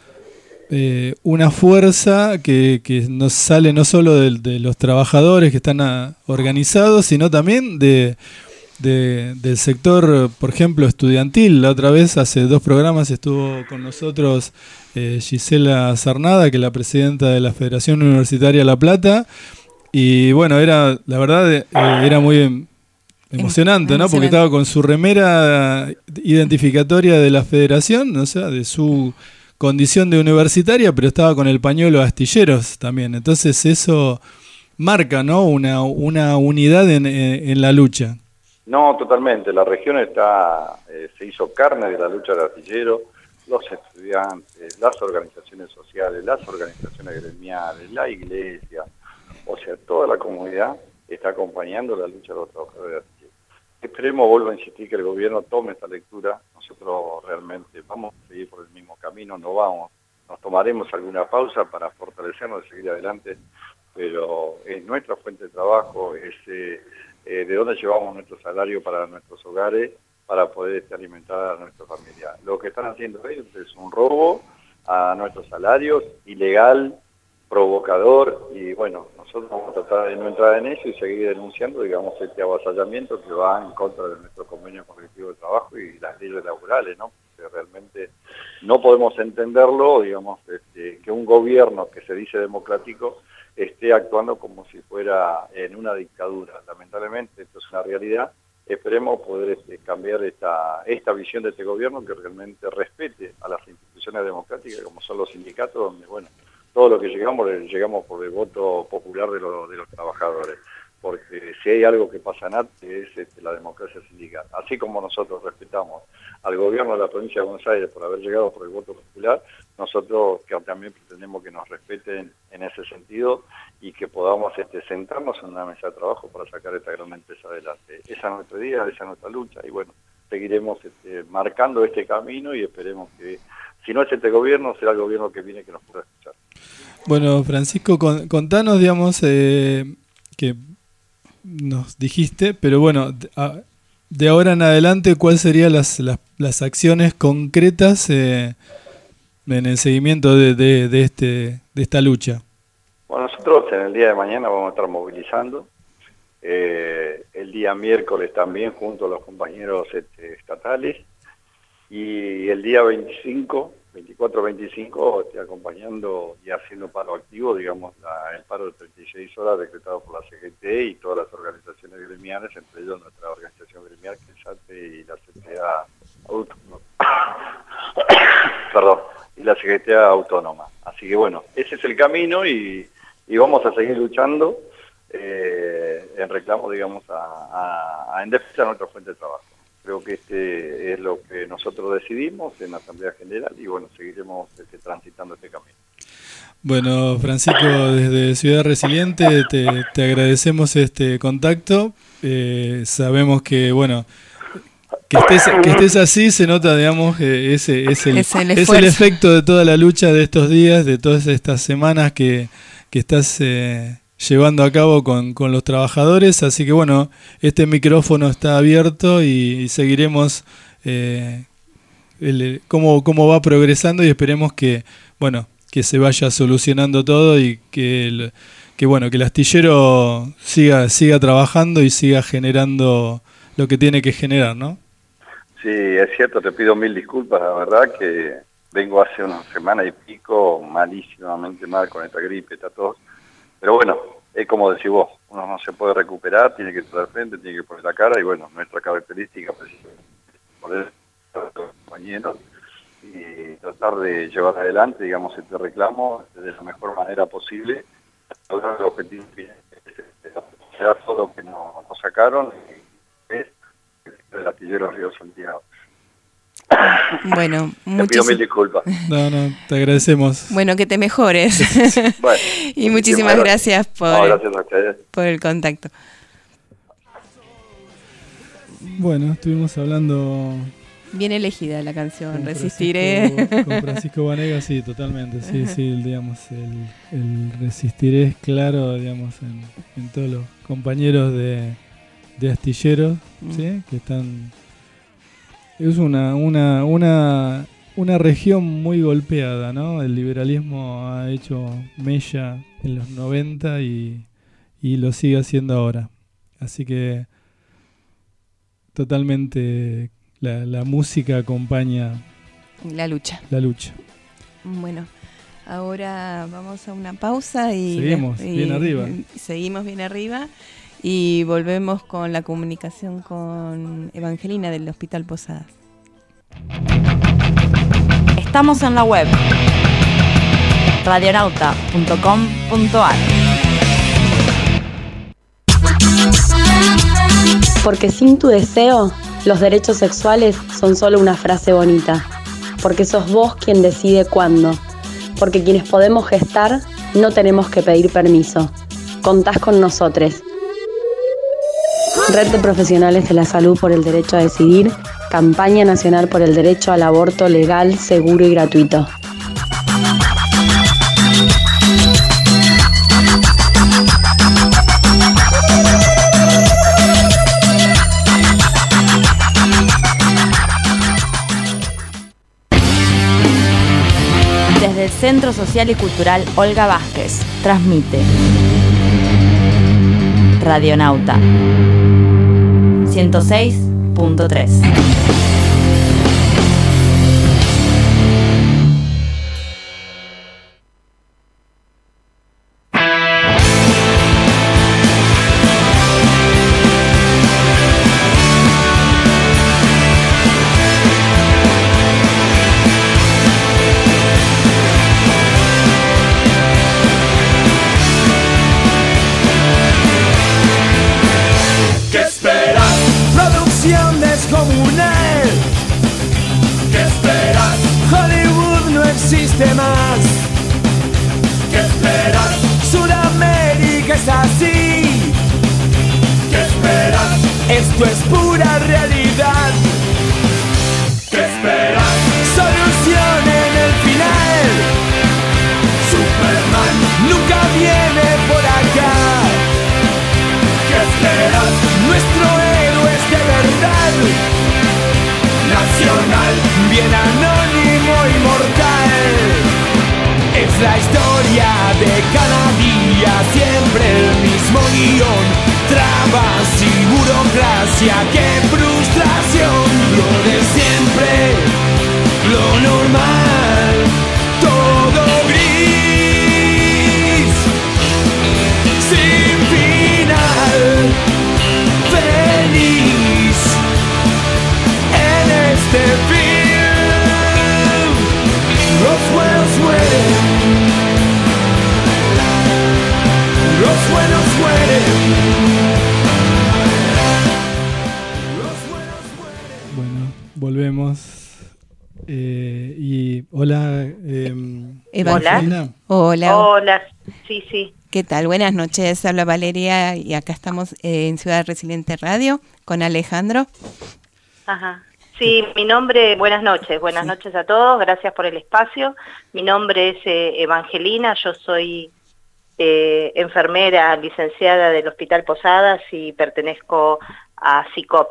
[SPEAKER 3] eh, una fuerza que, que nos sale no solo de, de los trabajadores que están a, organizados, sino también de, de del sector, por ejemplo, estudiantil. La otra vez, hace dos programas, estuvo con nosotros eh, Gisela Sarnada, que es la presidenta de la Federación Universitaria La Plata. Y bueno, era la verdad, eh, era muy... emocionante, ¿no? Porque estaba con su remera identificatoria de la federación, o sea, de su condición de universitaria, pero estaba con el pañuelo astilleros también. Entonces eso marca, ¿no? Una, una unidad en, en, en la lucha.
[SPEAKER 6] No, totalmente. La región está, eh, se hizo carne de la lucha del astillero, los estudiantes, las organizaciones sociales, las organizaciones gremiales, la iglesia, o sea, toda la comunidad está acompañando la lucha de los trabajadores de astillero. Esperemos, vuelvo a insistir, que el gobierno tome esta lectura. Nosotros realmente vamos a seguir por el mismo camino, no vamos, nos tomaremos alguna pausa para fortalecernos y seguir adelante, pero es nuestra fuente de trabajo, es eh, eh, de dónde llevamos nuestro salario para nuestros hogares, para poder este, alimentar a nuestra familia. Lo que están haciendo ellos es un robo a nuestros salarios, ilegal, provocador, y bueno, nosotros vamos a tratar de no entrar en eso y seguir denunciando, digamos, este avasallamiento que va en contra de nuestro convenio colectivo de trabajo y las leyes laborales, ¿no? Porque realmente no podemos entenderlo, digamos, este, que un gobierno que se dice democrático esté actuando como si fuera en una dictadura. Lamentablemente esto es una realidad. Esperemos poder este, cambiar esta, esta visión de este gobierno que realmente respete a las instituciones democráticas como son los sindicatos, donde, bueno, todo lo que llegamos, llegamos por el voto popular de, lo, de los trabajadores. Porque si hay algo que pasa en ATE es este, la democracia sindical. Así como nosotros respetamos al gobierno de la provincia de Buenos Aires por haber llegado por el voto popular, nosotros que también pretendemos que nos respeten en ese sentido y que podamos este, sentarnos en una mesa de trabajo para sacar esta gran empresa adelante. Esa es nuestra idea, esa es nuestra lucha y bueno, seguiremos este, marcando este camino y esperemos que si no es este gobierno, será el gobierno que viene que nos pueda escuchar.
[SPEAKER 3] Bueno, Francisco, con, contanos, digamos, eh, que nos dijiste, pero bueno, de, de ahora en adelante, ¿cuáles serían las, las, las acciones concretas eh, en el seguimiento de, de, de, este, de esta lucha?
[SPEAKER 6] Bueno, nosotros en el día de mañana vamos a estar movilizando, eh, el día miércoles también junto a los compañeros este, estatales, y el día veinticinco, veinticuatro veinticinco, estoy acompañando y haciendo paro activo, digamos, la, el paro de treinta y seis horas decretado por la C G T y todas las organizaciones gremiales, entre ellos nuestra organización gremial, que es ATE y la C G T A Autónoma. Perdón, y la C G T A Autónoma. Así que bueno, ese es el camino y, y vamos a seguir luchando eh, en reclamo, digamos, a, a, a en defensa de nuestra fuente de trabajo. Creo que este es lo que nosotros decidimos en la Asamblea General y bueno, seguiremos este, transitando este camino.
[SPEAKER 3] Bueno, Francisco, desde Ciudad Resiliente te, te agradecemos este contacto. Eh, sabemos que, bueno, que estés, que estés así se nota, digamos, eh, ese es el,
[SPEAKER 4] es, el
[SPEAKER 3] es el efecto de toda la lucha de estos días, de todas estas semanas que, que estás eh, llevando a cabo con, con los trabajadores. Así que bueno, este micrófono está abierto y, y seguiremos eh, el, cómo, cómo va progresando y esperemos que, bueno, que se vaya solucionando todo y que, el, que bueno, que el astillero siga, siga trabajando y siga generando lo que tiene que generar, ¿no?
[SPEAKER 6] Sí, es cierto, te pido mil disculpas, la verdad que vengo hace una semana y pico malísimamente mal con esta gripe, esta tos. Pero bueno, es como decís vos, uno no se puede recuperar, tiene que estar al frente, tiene que poner la cara y bueno, nuestra característica es poder estar con los compañeros y tratar de llevar adelante, digamos, este reclamo de la mejor manera posible, lograr el objetivo final, hacer todo lo que nos, nos sacaron, es el astillero Río Santiago.
[SPEAKER 4] Bueno,
[SPEAKER 6] te pido mil disculpas.
[SPEAKER 3] No, no, te agradecemos.
[SPEAKER 4] Bueno, que te mejores.
[SPEAKER 6] Bueno,
[SPEAKER 4] y muchísimas gracias, gracias por,
[SPEAKER 6] no, gracias a ustedes.
[SPEAKER 4] por el contacto.
[SPEAKER 3] Bueno, estuvimos hablando...
[SPEAKER 4] Bien elegida la canción,
[SPEAKER 3] con
[SPEAKER 4] Resistiré.
[SPEAKER 3] Francisco, con Francisco Banega, sí, totalmente. Sí, sí, digamos, el, el Resistiré es claro, digamos, en, en todos los compañeros de, de astilleros, mm. ¿sí? Que están... Es una, una, una, una región muy golpeada, ¿no? El liberalismo ha hecho mella en los noventa y, y lo sigue haciendo ahora. Así que totalmente la, la música acompaña
[SPEAKER 4] la lucha.
[SPEAKER 3] La lucha.
[SPEAKER 4] Bueno, ahora vamos a una pausa y
[SPEAKER 3] seguimos
[SPEAKER 4] y,
[SPEAKER 3] bien arriba.
[SPEAKER 4] Seguimos bien arriba. Y volvemos con la comunicación con Evangelina del Hospital Posadas.
[SPEAKER 1] Estamos en la web radionauta punto com punto a r.
[SPEAKER 7] Porque sin tu deseo, los derechos sexuales son solo una frase bonita. Porque sos vos quien decide cuándo. Porque quienes podemos gestar, no tenemos que pedir permiso. Contás con nosotros. Red de Profesionales de la Salud por el Derecho a Decidir, Campaña Nacional por el Derecho al Aborto Legal, Seguro y Gratuito.
[SPEAKER 1] Desde el Centro Social y Cultural Olga Vázquez, transmite Radionauta ciento seis punto tres.
[SPEAKER 5] descomunal. ¿Qué esperas? Hollywood no existe más. ¿Qué esperas? Sudamérica es así. ¿Qué esperas? Esto es pura realidad. ¿Qué esperas? Solución en el final. Superman nunca viene por acá. ¿Qué esperas? Nuestro héroe es de verdad. Nacional, bien anónimo y mortal. Es la historia de cada día, siempre el mismo guión. Trabas y burocracia, qué frustración. Lo de siempre, lo normal, todo gris, sin final, feliz en este film. Los buenos mueren, los buenos mueren.
[SPEAKER 3] Volvemos. Eh, y hola, eh,
[SPEAKER 4] Evangelina. Hola.
[SPEAKER 8] Hola, sí, sí.
[SPEAKER 4] ¿Qué tal? Buenas noches, habla Valeria y acá estamos eh, en Ciudad Resiliente Radio con Alejandro.
[SPEAKER 8] Ajá. Sí, mi nombre, buenas noches, buenas sí. noches a todos, gracias por el espacio. Mi nombre es eh, Evangelina, yo soy eh, enfermera licenciada del Hospital Posadas y pertenezco a SICOP.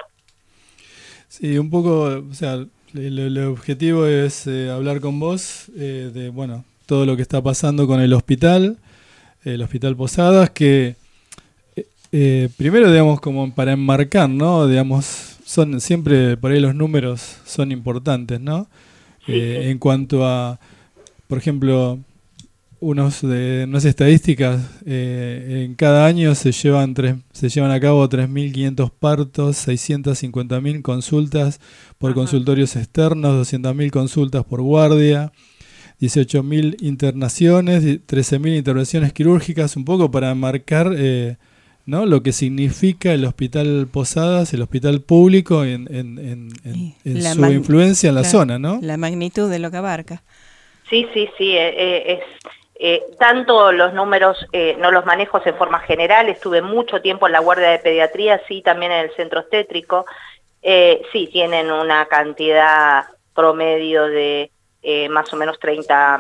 [SPEAKER 3] Sí, un poco, o sea, el, el objetivo es eh, hablar con vos eh, de, bueno, todo lo que está pasando con el hospital, el Hospital Posadas, que eh, eh, primero, digamos, como para enmarcar, ¿no? Digamos, son siempre, por ahí los números son importantes, ¿no?
[SPEAKER 8] Sí,
[SPEAKER 3] eh,
[SPEAKER 8] sí.
[SPEAKER 3] En cuanto a, por ejemplo, unos de unas estadísticas, eh, en cada año se llevan tres, se llevan a cabo tres mil quinientos partos, seiscientas cincuenta mil consultas por Ajá. consultorios externos, doscientas mil consultas por guardia, dieciocho mil internaciones, trece mil intervenciones quirúrgicas, un poco para marcar eh, ¿no? lo que significa el Hospital Posadas, el hospital público en, en, en, en, en su mag- influencia en la, la zona, ¿no?
[SPEAKER 4] La magnitud de lo que abarca.
[SPEAKER 8] Sí, sí, sí, eh, es... Eh, tanto los números eh, no los manejo en forma general, estuve mucho tiempo en la guardia de pediatría, sí, también en el centro obstétrico, eh, sí, tienen una cantidad promedio de eh, más o menos treinta,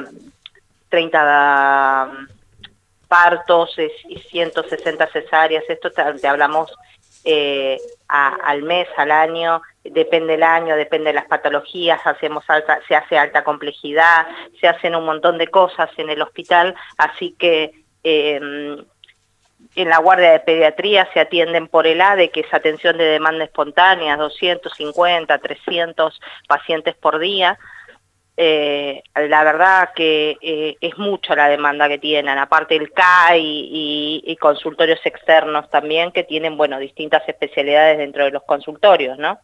[SPEAKER 8] treinta partos y ciento sesenta cesáreas, esto te, te hablamos eh, a, al mes, al año, depende del año, depende de las patologías, hacemos alta, se hace alta complejidad, se hacen un montón de cosas en el hospital, así que eh, en la guardia de pediatría se atienden por el A D E, que es atención de demanda espontánea, doscientos cincuenta, trescientos pacientes por día. Eh, la verdad que eh, es mucha la demanda que tienen, aparte el C A I y, y, y consultorios externos también, que tienen, bueno, distintas especialidades dentro de los consultorios, ¿no?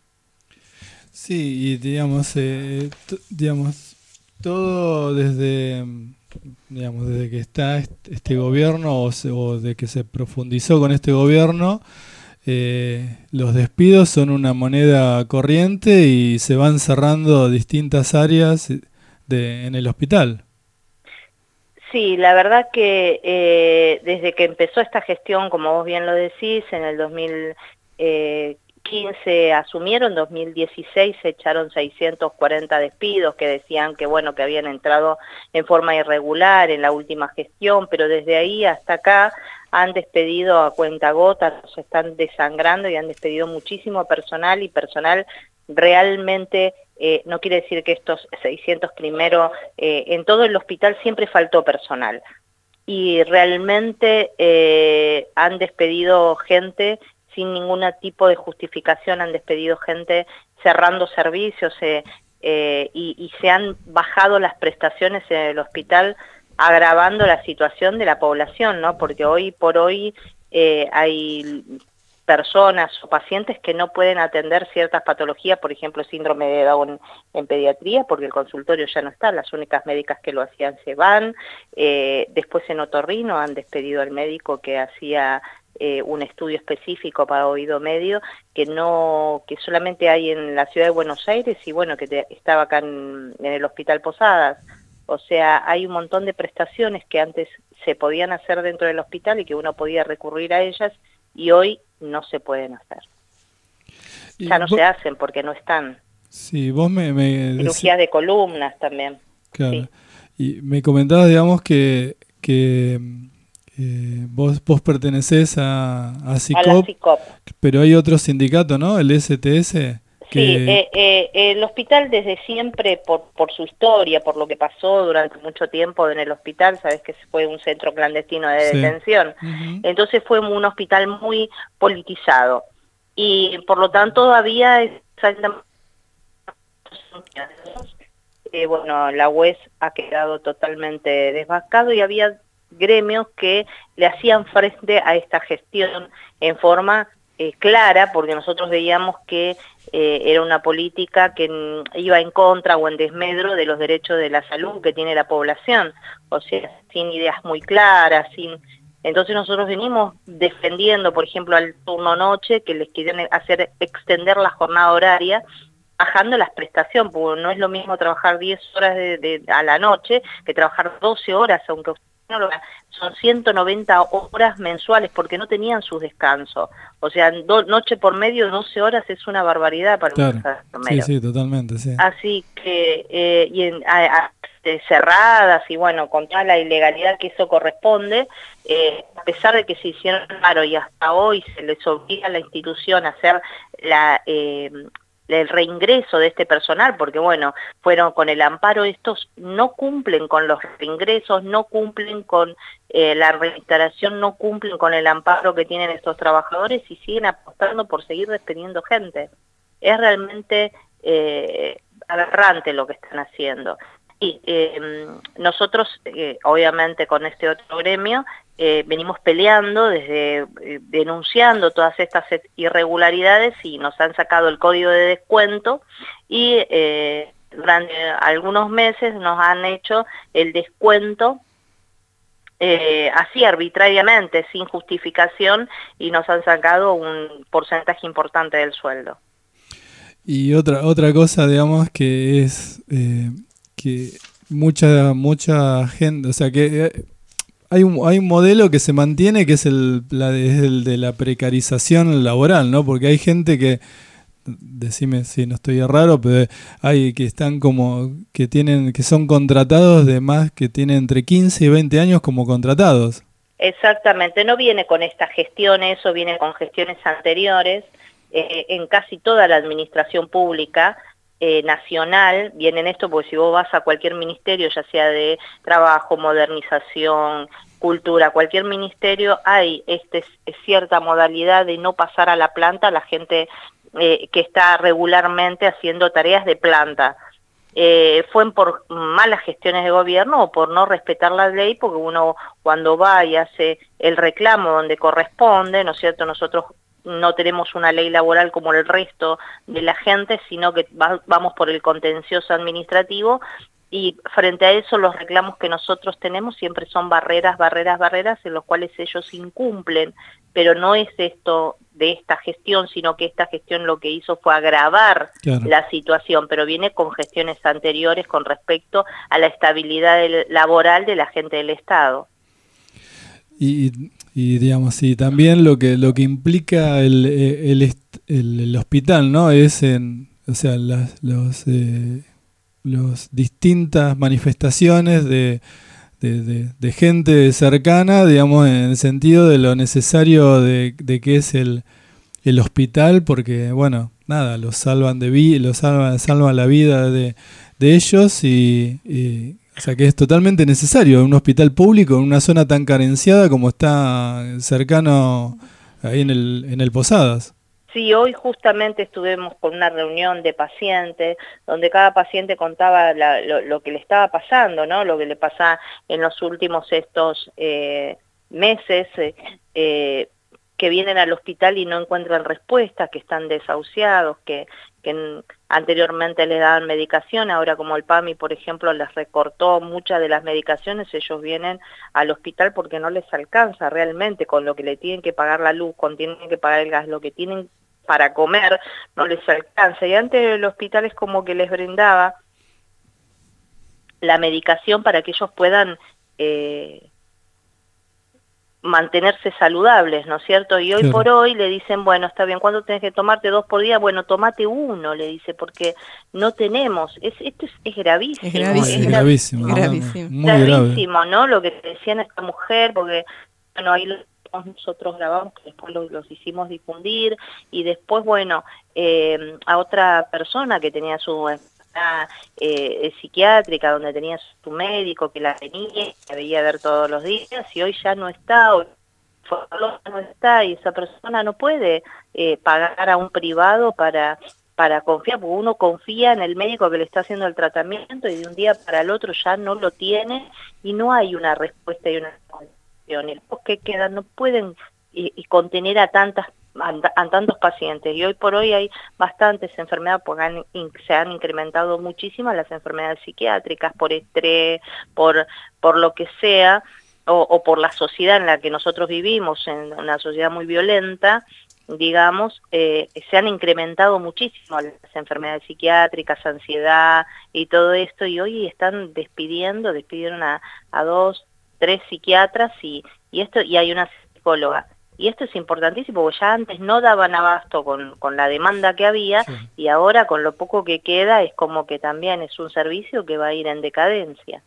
[SPEAKER 3] Sí, y digamos, eh, t- digamos, todo desde, digamos, desde que está este, este gobierno o, se, o de que se profundizó con este gobierno, eh, los despidos son una moneda corriente y se van cerrando distintas áreas de, en el hospital.
[SPEAKER 8] Sí, la verdad que eh, desde que empezó esta gestión, como vos bien lo decís, en el dos mil quince asumieron, dos mil dieciséis se echaron seiscientos cuarenta despidos que decían que bueno que habían entrado en forma irregular en la última gestión, pero desde ahí hasta acá han despedido a cuentagotas, se están desangrando y han despedido muchísimo personal y personal realmente, eh, no quiere decir que estos seiscientos primero, eh, en todo el hospital siempre faltó personal y realmente eh, han despedido gente sin ningún tipo de justificación, han despedido gente cerrando servicios eh, eh, y, y se han bajado las prestaciones en el hospital, agravando la situación de la población, ¿no? Porque hoy por hoy eh, hay personas o pacientes que no pueden atender ciertas patologías, por ejemplo, síndrome de Down en pediatría, porque el consultorio ya no está, las únicas médicas que lo hacían se van, eh, después en otorrino han despedido al médico que hacía eh, un estudio específico para oído medio que no que solamente hay en la ciudad de Buenos Aires y bueno, que te, estaba acá en, en el Hospital Posadas. O sea, hay un montón de prestaciones que antes se podían hacer dentro del hospital y que uno podía recurrir a ellas y hoy no se pueden hacer. Ya no se hacen porque no están.
[SPEAKER 3] Sí, vos me... me
[SPEAKER 8] Cirugías de columnas también.
[SPEAKER 3] Claro.
[SPEAKER 8] Sí.
[SPEAKER 3] Y me comentabas, digamos, que, que eh, vos, vos pertenecés a, a CICOP,
[SPEAKER 8] a la CICOP,
[SPEAKER 3] pero hay otro sindicato, ¿no? El S T S. Que...
[SPEAKER 8] Sí, eh, eh, el hospital desde siempre, por, por su historia, por lo que pasó durante mucho tiempo en el hospital, sabes que fue un centro clandestino de
[SPEAKER 3] sí.
[SPEAKER 8] detención, uh-huh. Entonces fue un hospital muy politizado y por lo tanto todavía es eh, bueno, la U E S ha quedado totalmente desbascado y había gremios que le hacían frente a esta gestión en forma eh, clara, porque nosotros veíamos que eh, era una política que n, iba en contra o en desmedro de los derechos de la salud que tiene la población, o sea, sin ideas muy claras, sin... Entonces nosotros venimos defendiendo, por ejemplo, al turno noche, que les quieren hacer extender la jornada horaria, bajando las prestaciones, porque no es lo mismo trabajar diez horas de, de, a la noche que trabajar doce horas, aunque usted no lo vea, son ciento noventa horas mensuales, porque no tenían sus descansos. O sea, do, noche por medio, doce horas es una barbaridad para
[SPEAKER 3] claro.
[SPEAKER 8] un enfermero.
[SPEAKER 3] Sí, sí, totalmente, sí.
[SPEAKER 8] Así que, eh, y en, a, a, de cerradas y bueno, con toda la ilegalidad que eso corresponde, eh, a pesar de que se hicieron claro y hasta hoy se les obliga a la institución a hacer la... Eh, el reingreso de este personal, porque bueno, fueron con el amparo, estos no cumplen con los reingresos, no cumplen con eh, la reinstalación, no cumplen con el amparo que tienen estos trabajadores y siguen apostando por seguir despediendo gente. Es realmente eh, aberrante lo que están haciendo. Y eh, nosotros, eh, obviamente con este otro gremio, eh, venimos peleando, desde eh, denunciando todas estas irregularidades y nos han sacado el código de descuento y eh, durante algunos meses nos han hecho el descuento eh, así arbitrariamente, sin justificación, y nos han sacado un porcentaje importante del sueldo.
[SPEAKER 3] Y otra, otra cosa, digamos, que es... Eh... que mucha mucha gente, o sea que eh, hay un hay un modelo que se mantiene que es el, la, es el de la precarización laboral, ¿no? Porque hay gente que, decime si no estoy raro, pero hay que están como que tienen que son contratados de más, que tienen entre quince y veinte años como contratados.
[SPEAKER 8] Exactamente, no viene con esta gestión, eso viene con gestiones anteriores, eh, en casi toda la administración pública Eh, nacional, viene esto, porque si vos vas a cualquier ministerio, ya sea de trabajo, modernización, cultura, cualquier ministerio, hay este, cierta modalidad de no pasar a la planta a la gente eh, que está regularmente haciendo tareas de planta. Eh, fue por malas gestiones de gobierno o por no respetar la ley, porque uno cuando va y hace el reclamo donde corresponde, ¿no es cierto?, nosotros no tenemos una ley laboral como el resto de la gente, sino que va, vamos por el contencioso administrativo, y frente a eso los reclamos que nosotros tenemos siempre son barreras, barreras, barreras, en los cuales ellos incumplen, pero no es esto de esta gestión, sino que esta gestión lo que hizo fue agravar claro. la situación, pero viene con gestiones anteriores con respecto a la estabilidad del, laboral de la gente del Estado.
[SPEAKER 3] Y, y digamos, y también lo que lo que implica el, el, el, el hospital, ¿no? Es en, o sea, las los, eh, los distintas manifestaciones de, de, de, de gente cercana, digamos, en el sentido de lo necesario de, de que es el, el hospital, porque, bueno, nada, los salvan de vida, los salvan, salvan la vida de, de ellos y, y o sea que es totalmente necesario un hospital público en una zona tan carenciada como está cercano ahí en el, en el Posadas.
[SPEAKER 8] Sí, hoy justamente estuvimos con una reunión de pacientes, donde cada paciente contaba la, lo, lo que le estaba pasando, ¿no? Lo que le pasa en los últimos estos eh, meses, eh, eh, que vienen al hospital y no encuentran respuesta, que están desahuciados, que, que anteriormente les daban medicación, ahora como el PAMI, por ejemplo, les recortó muchas de las medicaciones, ellos vienen al hospital porque no les alcanza realmente con lo que le tienen que pagar la luz, con tienen que pagar el gas, lo que tienen para comer, no les alcanza. Y antes el hospital es como que les brindaba la medicación para que ellos puedan eh, mantenerse saludables, ¿no es cierto? Y hoy
[SPEAKER 3] Claro.
[SPEAKER 8] por hoy le dicen, bueno, está bien, ¿cuánto tenés que tomarte? Dos por día, bueno, tomate uno, le dice, porque no tenemos, es, esto es, es gravísimo.
[SPEAKER 4] Es gravísimo.
[SPEAKER 3] Es
[SPEAKER 8] es
[SPEAKER 3] gravísimo,
[SPEAKER 4] gravísimo.
[SPEAKER 3] ¿no?
[SPEAKER 4] Gravísimo.
[SPEAKER 3] Muy grave.
[SPEAKER 8] gravísimo, ¿no? Lo que decían esta mujer, porque, bueno, ahí lo nosotros grabamos, que después los, los hicimos difundir, y después, bueno, eh, a otra persona que tenía su enfermedad eh, psiquiátrica, donde tenía su médico, que la tenía, la veía ver todos los días, y hoy ya no está, hoy no está, y esa persona no puede eh, pagar a un privado para... para confiar, porque uno confía en el médico que le está haciendo el tratamiento y de un día para el otro ya no lo tiene y no hay una respuesta y una solución. Y los que quedan no pueden y, y contener a tantas a, a tantos pacientes. Y hoy por hoy hay bastantes enfermedades, porque han, in, se han incrementado muchísimas las enfermedades psiquiátricas por estrés, por, por lo que sea, o, o por la sociedad en la que nosotros vivimos, en una sociedad muy violenta, digamos, eh, se han incrementado muchísimo las enfermedades psiquiátricas, ansiedad y todo esto, y hoy están despidiendo, despidieron a, a dos, tres psiquiatras y, y esto y hay una psicóloga. Y esto es importantísimo, porque ya antes no daban abasto con, con la demanda que había, sí. Y ahora con lo poco que queda es como que también es un servicio que va a ir en decadencia.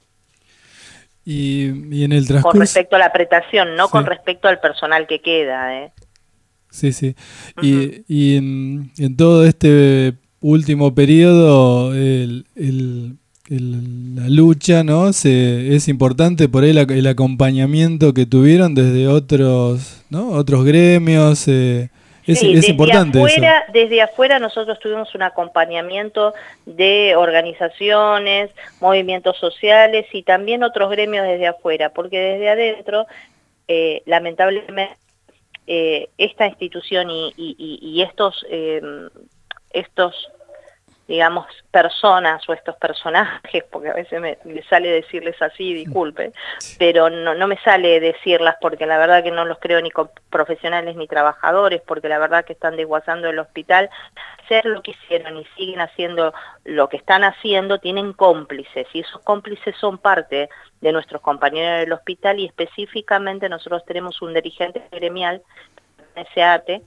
[SPEAKER 3] Y, y en el transcurso...
[SPEAKER 8] Con respecto a la prestación, no
[SPEAKER 3] sí.
[SPEAKER 8] con respecto al personal que queda, ¿eh?
[SPEAKER 3] Sí, sí. Uh-huh. Y, y en, en todo este último periodo, el, el, el, la lucha, ¿no? Se, es importante por ahí la, el acompañamiento que tuvieron desde otros, ¿no? Otros gremios. Eh, es,
[SPEAKER 8] sí,
[SPEAKER 3] es
[SPEAKER 8] desde
[SPEAKER 3] importante
[SPEAKER 8] afuera,
[SPEAKER 3] eso.
[SPEAKER 8] Desde afuera nosotros tuvimos un acompañamiento de organizaciones, movimientos sociales y también otros gremios desde afuera, porque desde adentro, eh, lamentablemente, Eh, esta institución y, y, y estos, eh, estos, digamos, personas o estos personajes, porque a veces me, me sale decirles así, disculpe, pero no, no me sale decirlas porque la verdad que no los creo ni profesionales ni trabajadores, porque la verdad que están desguazando el hospital, hacer lo que hicieron y siguen haciendo lo que están haciendo, tienen cómplices, y esos cómplices son parte de nuestros compañeros del hospital, y específicamente nosotros tenemos un dirigente gremial, S A T,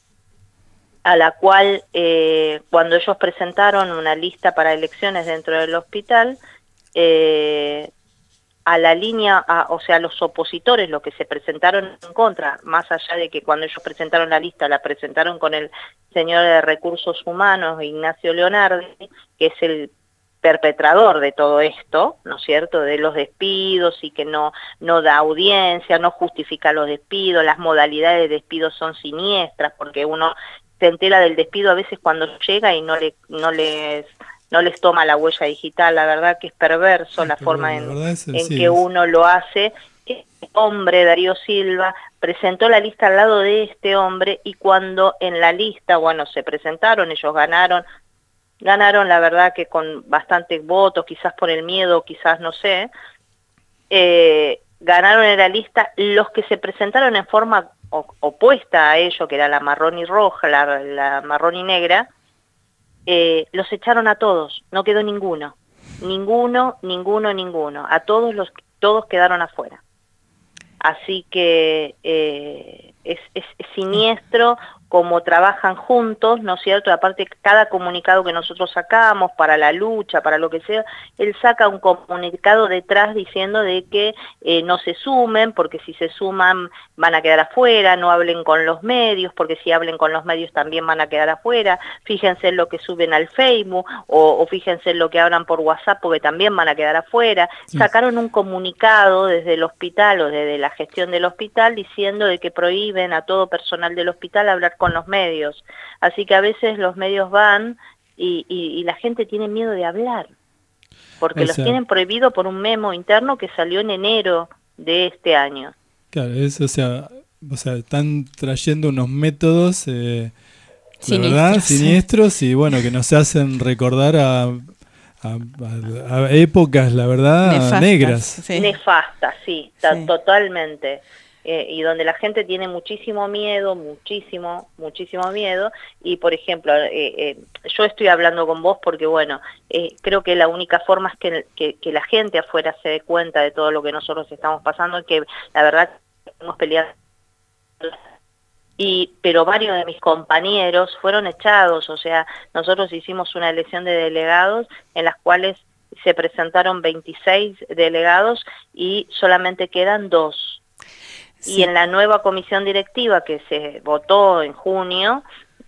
[SPEAKER 8] a la cual eh, cuando ellos presentaron una lista para elecciones dentro del hospital, eh, a la línea, a, o sea, los opositores, los que se presentaron en contra, más allá de que cuando ellos presentaron la lista, la presentaron con el señor de Recursos Humanos, Ignacio Leonardi, que es el perpetrador de todo esto, ¿no es cierto?, de los despidos y que no, no da audiencia, no justifica los despidos, las modalidades de despido son siniestras, porque uno se entera del despido a veces cuando llega y no, le, no les... no les toma la huella digital. La verdad que es perverso la forma en, en que uno lo hace. Este hombre, Darío Silva, presentó la lista al lado de este hombre, y cuando en la lista, bueno, se presentaron, ellos ganaron, ganaron la verdad que con bastantes votos, quizás por el miedo, quizás no sé, eh, ganaron en la lista los que se presentaron en forma opuesta a ello, que era la marrón y roja, la, la marrón y negra. Eh, los echaron a todos, no quedó ninguno, ninguno, ninguno, ninguno, a todos los, todos quedaron afuera. Así que eh, es, es, es siniestro cómo trabajan juntos, ¿no es cierto? Aparte, cada comunicado que nosotros sacamos para la lucha, para lo que sea, él saca un comunicado detrás diciendo de que eh, no se sumen, porque si se suman van a quedar afuera, no hablen con los medios, porque si hablen con los medios también van a quedar afuera, fíjense en lo que suben al Facebook, o, o fíjense en lo que hablan por WhatsApp, porque también van a quedar afuera. Sí. Sacaron un comunicado desde el hospital, o desde la gestión del hospital, diciendo de que prohíben a todo personal del hospital hablar con los medios. Así que a veces los medios van y, y, y la gente tiene miedo de hablar, porque o sea, los tienen prohibido por un memo interno que salió en enero de este año.
[SPEAKER 3] Claro, es, o sea, o sea, están trayendo unos métodos eh, la verdad, siniestros, y bueno, que nos hacen recordar a, a, a, a épocas, la verdad, nefastas, negras.
[SPEAKER 8] Sí. Nefastas, sí, sí. totalmente. Eh, y donde la gente tiene muchísimo miedo, muchísimo, muchísimo miedo, y por ejemplo, eh, eh, yo estoy hablando con vos porque bueno, eh, creo que la única forma es que, que, que la gente afuera se dé cuenta de todo lo que nosotros estamos pasando, que la verdad hemos peleado, y pero varios de mis compañeros fueron echados, o sea, nosotros hicimos una elección de delegados en las cuales se presentaron veintiséis delegados y solamente quedan dos. Sí. Y en la nueva comisión directiva que se votó en junio,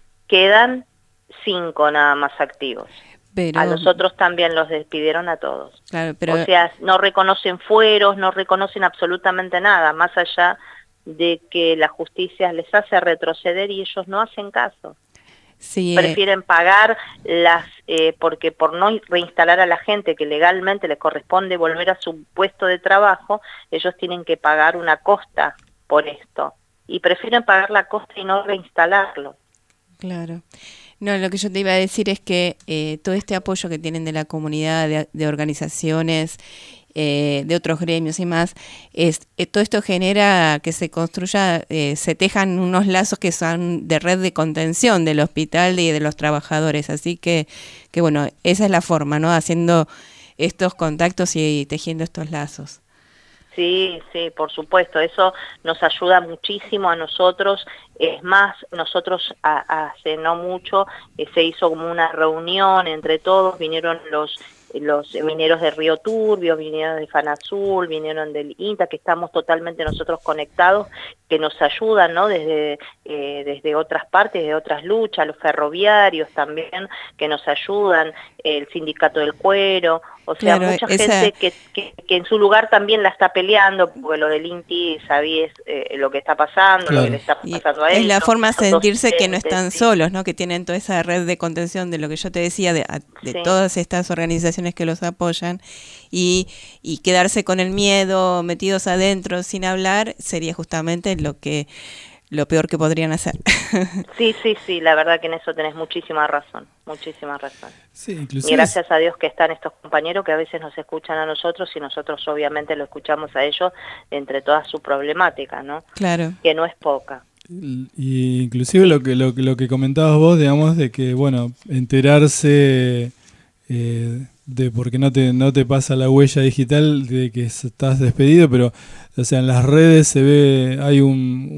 [SPEAKER 8] quedan cinco nada más activos. Pero... a los otros también los despidieron a todos.
[SPEAKER 4] Claro, pero...
[SPEAKER 8] O sea, no reconocen fueros, no reconocen absolutamente nada, más allá de que la justicia les hace retroceder y ellos no hacen caso.
[SPEAKER 4] Sí,
[SPEAKER 8] prefieren eh... pagar las, eh, porque por no reinstalar a la gente que legalmente les corresponde volver a su puesto de trabajo, ellos tienen que pagar una costa por esto, y prefieren pagar la costa y no reinstalarlo.
[SPEAKER 4] Claro. No, lo que yo te iba a decir es que eh, todo este apoyo que tienen de la comunidad, de, de organizaciones, eh, de otros gremios y más, es, eh, todo esto genera que se construya, eh, se tejan unos lazos que son de red de contención del hospital y de los trabajadores, así que, que bueno, esa es la forma, ¿no? Haciendo estos contactos y tejiendo estos lazos.
[SPEAKER 8] Sí, sí, por supuesto, eso nos ayuda muchísimo a nosotros. Es más, nosotros a, hace no mucho eh, se hizo como una reunión entre todos, vinieron los los mineros de Río Turbio, vinieron de FANASUL, vinieron del INTA, que estamos totalmente nosotros conectados, que nos ayudan, ¿no? Desde, eh, desde otras partes, de otras luchas, los ferroviarios también, que nos ayudan, el sindicato del cuero, o sea, claro, mucha esa... gente que, que, que en su lugar también la está peleando, porque lo del INTI sabías eh, lo que está pasando, claro. Lo que le está pasando y a ellos.
[SPEAKER 4] Es la forma de sentirse que no están sí. solos, ¿no? Que tienen toda esa red de contención de lo que yo te decía, de, de sí. todas estas organizaciones que los apoyan, y, y quedarse con el miedo, metidos adentro sin hablar, sería justamente lo que lo peor que podrían hacer.
[SPEAKER 8] Sí, sí, sí, la verdad que en eso tenés muchísima razón, muchísima razón.
[SPEAKER 3] Sí, inclusive...
[SPEAKER 8] Y gracias a Dios que están estos compañeros que a veces nos escuchan a nosotros y nosotros obviamente lo escuchamos a ellos entre toda su problemática, ¿no?
[SPEAKER 4] Claro.
[SPEAKER 8] Que no es poca.
[SPEAKER 3] Y inclusive sí. lo que lo, lo que comentabas vos, digamos, de que, bueno, enterarse... Eh, de porque no te no te pasa la huella digital de que estás despedido, pero o sea, en las redes se ve, hay un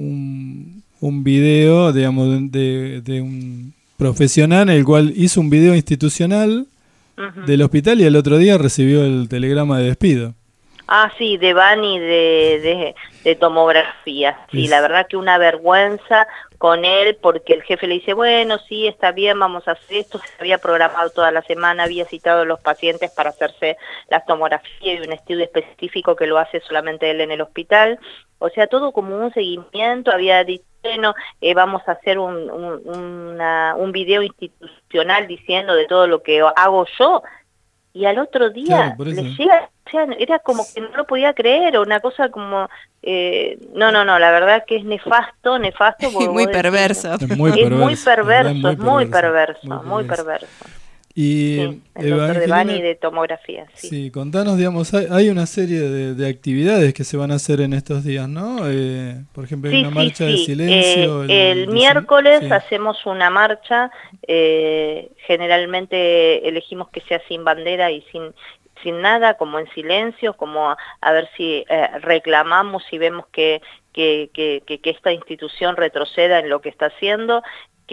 [SPEAKER 3] un, un video, digamos, de, de un profesional el cual hizo un video institucional uh-huh. del hospital y el otro día recibió el telegrama de despido.
[SPEAKER 8] Ah, sí, de Bani de, de, de tomografía. Sí, es... la verdad que una vergüenza con él, porque el jefe le dice, bueno, sí, está bien, vamos a hacer esto. Se había programado toda la semana, había citado a los pacientes para hacerse las tomografías y un estudio específico que lo hace solamente él en el hospital. O sea, todo como un seguimiento, había dicho, bueno, eh, vamos a hacer un, un, una, un video institucional diciendo de todo lo que hago yo. Y al otro día claro, le llega, o sea, era como que no lo podía creer, o una cosa como, eh, no, no, no, la verdad que es nefasto, nefasto.
[SPEAKER 4] Muy perverso.
[SPEAKER 8] Es muy perverso, es muy perverso, es muy perverso, muy perverso.
[SPEAKER 3] Y
[SPEAKER 8] sí, el doctor de Bani de tomografía. Sí.
[SPEAKER 3] sí, contanos, digamos, hay, hay una serie de, de actividades que se van a hacer en estos días, ¿no? Eh, por ejemplo, hay sí, una sí, marcha sí. de silencio.
[SPEAKER 8] Eh, el, el miércoles sí. hacemos una marcha, eh, generalmente elegimos que sea sin bandera y sin sin nada, como en silencio, como a, a ver si eh, reclamamos y vemos que, que, que, que, que esta institución retroceda en lo que está haciendo,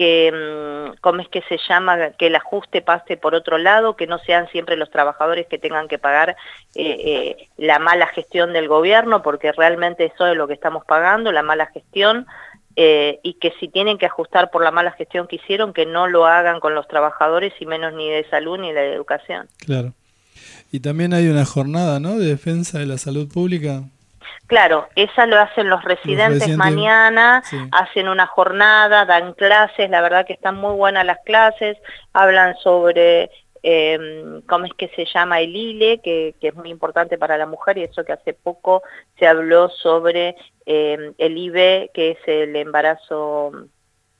[SPEAKER 8] que, ¿cómo es que se llama?, que el ajuste pase por otro lado, que no sean siempre los trabajadores que tengan que pagar eh, eh, la mala gestión del gobierno, porque realmente eso es lo que estamos pagando, la mala gestión, eh, y que si tienen que ajustar por la mala gestión que hicieron, que no lo hagan con los trabajadores, y menos ni de salud ni de educación.
[SPEAKER 3] Claro. Y también hay una jornada, ¿no?, de defensa de la salud pública.
[SPEAKER 8] Claro, esa lo hacen los residentes, los residentes mañana, sí. hacen una jornada, dan clases, la verdad que están muy buenas las clases, hablan sobre, eh, ¿cómo es que se llama? El I L E, que, que es muy importante para la mujer, y eso que hace poco se habló sobre eh, el I V, que es el embarazo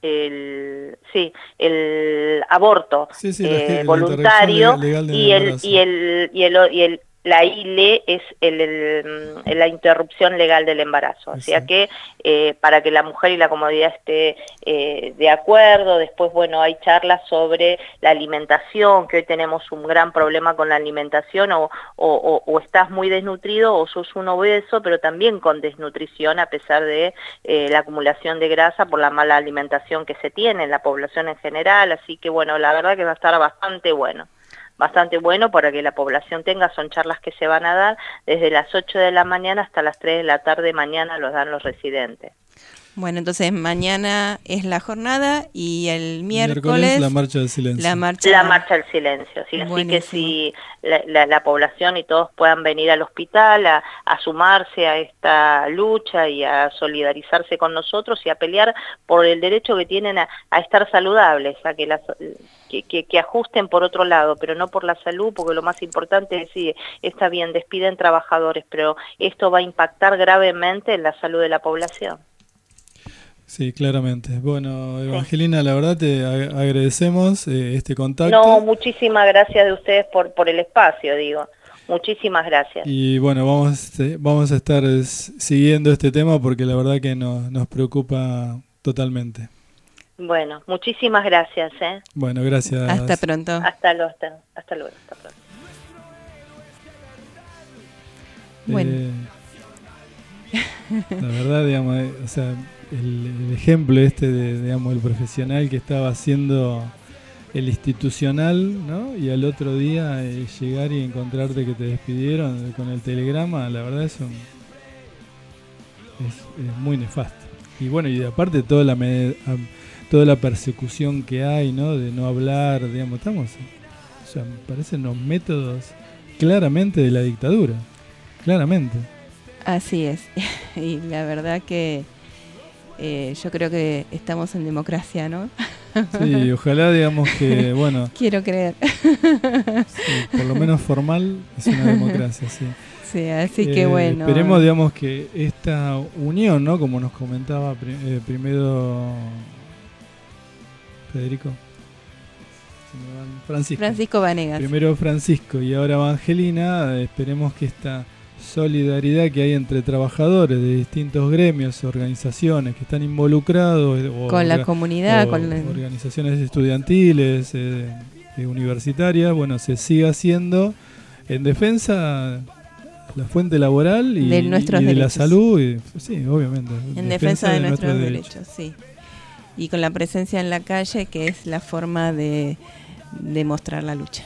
[SPEAKER 8] el sí el aborto
[SPEAKER 3] sí, sí,
[SPEAKER 8] eh,
[SPEAKER 3] la,
[SPEAKER 8] voluntario
[SPEAKER 3] la legal
[SPEAKER 8] y, el, y el y el y el la I L E es el, el, la interrupción legal del embarazo, o sea que eh, para que la mujer y la comodidad esté eh, de acuerdo. Después, bueno, hay charlas sobre la alimentación, que hoy tenemos un gran problema con la alimentación, o, o, o, o estás muy desnutrido o sos un obeso, pero también con desnutrición a pesar de eh, la acumulación de grasa por la mala alimentación que se tiene en la población en general, así que bueno, la verdad que va a estar bastante bueno. bastante bueno para que la población tenga. Son charlas que se van a dar desde las ocho de la mañana hasta las tres de la tarde, mañana los dan los residentes.
[SPEAKER 4] Bueno, entonces mañana es la jornada y el miércoles,
[SPEAKER 3] miércoles la marcha del silencio.
[SPEAKER 4] La marcha,
[SPEAKER 8] la marcha del silencio, ¿sí? Así que si la, la, la población y todos puedan venir al hospital a, a sumarse a esta lucha y a solidarizarse con nosotros y a pelear por el derecho que tienen a, a estar saludables, a que, las, que, que, que ajusten por otro lado, pero no por la salud, porque lo más importante es, sí, está bien, despiden trabajadores, pero esto va a impactar gravemente en la salud de la población.
[SPEAKER 3] Sí, claramente. Bueno, Evangelina, sí, la verdad te agradecemos eh, este contacto.
[SPEAKER 8] No, muchísimas gracias de ustedes por, por el espacio, digo. Muchísimas gracias.
[SPEAKER 3] Y bueno, vamos, vamos a estar siguiendo este tema porque la verdad que nos, nos preocupa totalmente.
[SPEAKER 8] Bueno, muchísimas gracias. ¿eh?
[SPEAKER 3] Bueno, gracias.
[SPEAKER 4] Hasta pronto.
[SPEAKER 8] Hasta luego. Hasta, hasta luego. Hasta pronto.
[SPEAKER 4] Bueno.
[SPEAKER 3] Eh, la verdad, digamos, eh, o sea... El, el ejemplo este de, digamos, el profesional que estaba haciendo el institucional, ¿no? Y al otro día eh, llegar y encontrarte que te despidieron con el telegrama, la verdad es, un, es, es muy nefasto. Y bueno, y aparte toda la med, toda la persecución que hay, ¿no? De no hablar, digamos, estamos, o sea, me parecen los métodos claramente de la dictadura, claramente.
[SPEAKER 4] Así es. Y la verdad que Eh, yo creo que estamos en democracia, ¿no?
[SPEAKER 3] Sí, ojalá, digamos que, bueno...
[SPEAKER 4] Quiero creer.
[SPEAKER 3] Sí, por lo menos formal es una democracia, sí.
[SPEAKER 4] Sí, así
[SPEAKER 3] eh,
[SPEAKER 4] que bueno.
[SPEAKER 3] Esperemos, digamos, que esta unión, ¿no? Como nos comentaba pr eh, primero Federico. Francisco.
[SPEAKER 4] Francisco Vanegas.
[SPEAKER 3] Primero Francisco y ahora Evangelina, eh, esperemos que esta solidaridad que hay entre trabajadores de distintos gremios, organizaciones que están involucrados o
[SPEAKER 4] con la comunidad, con la...
[SPEAKER 3] organizaciones estudiantiles, eh, eh, universitarias, bueno, se siga haciendo en defensa de la fuente laboral y de,
[SPEAKER 4] nuestros
[SPEAKER 3] y de
[SPEAKER 4] derechos.
[SPEAKER 3] La salud, y, sí, obviamente.
[SPEAKER 4] En defensa, defensa de, de nuestros, nuestros derechos. derechos, sí. Y con la presencia en la calle, que es la forma de, de mostrar la lucha.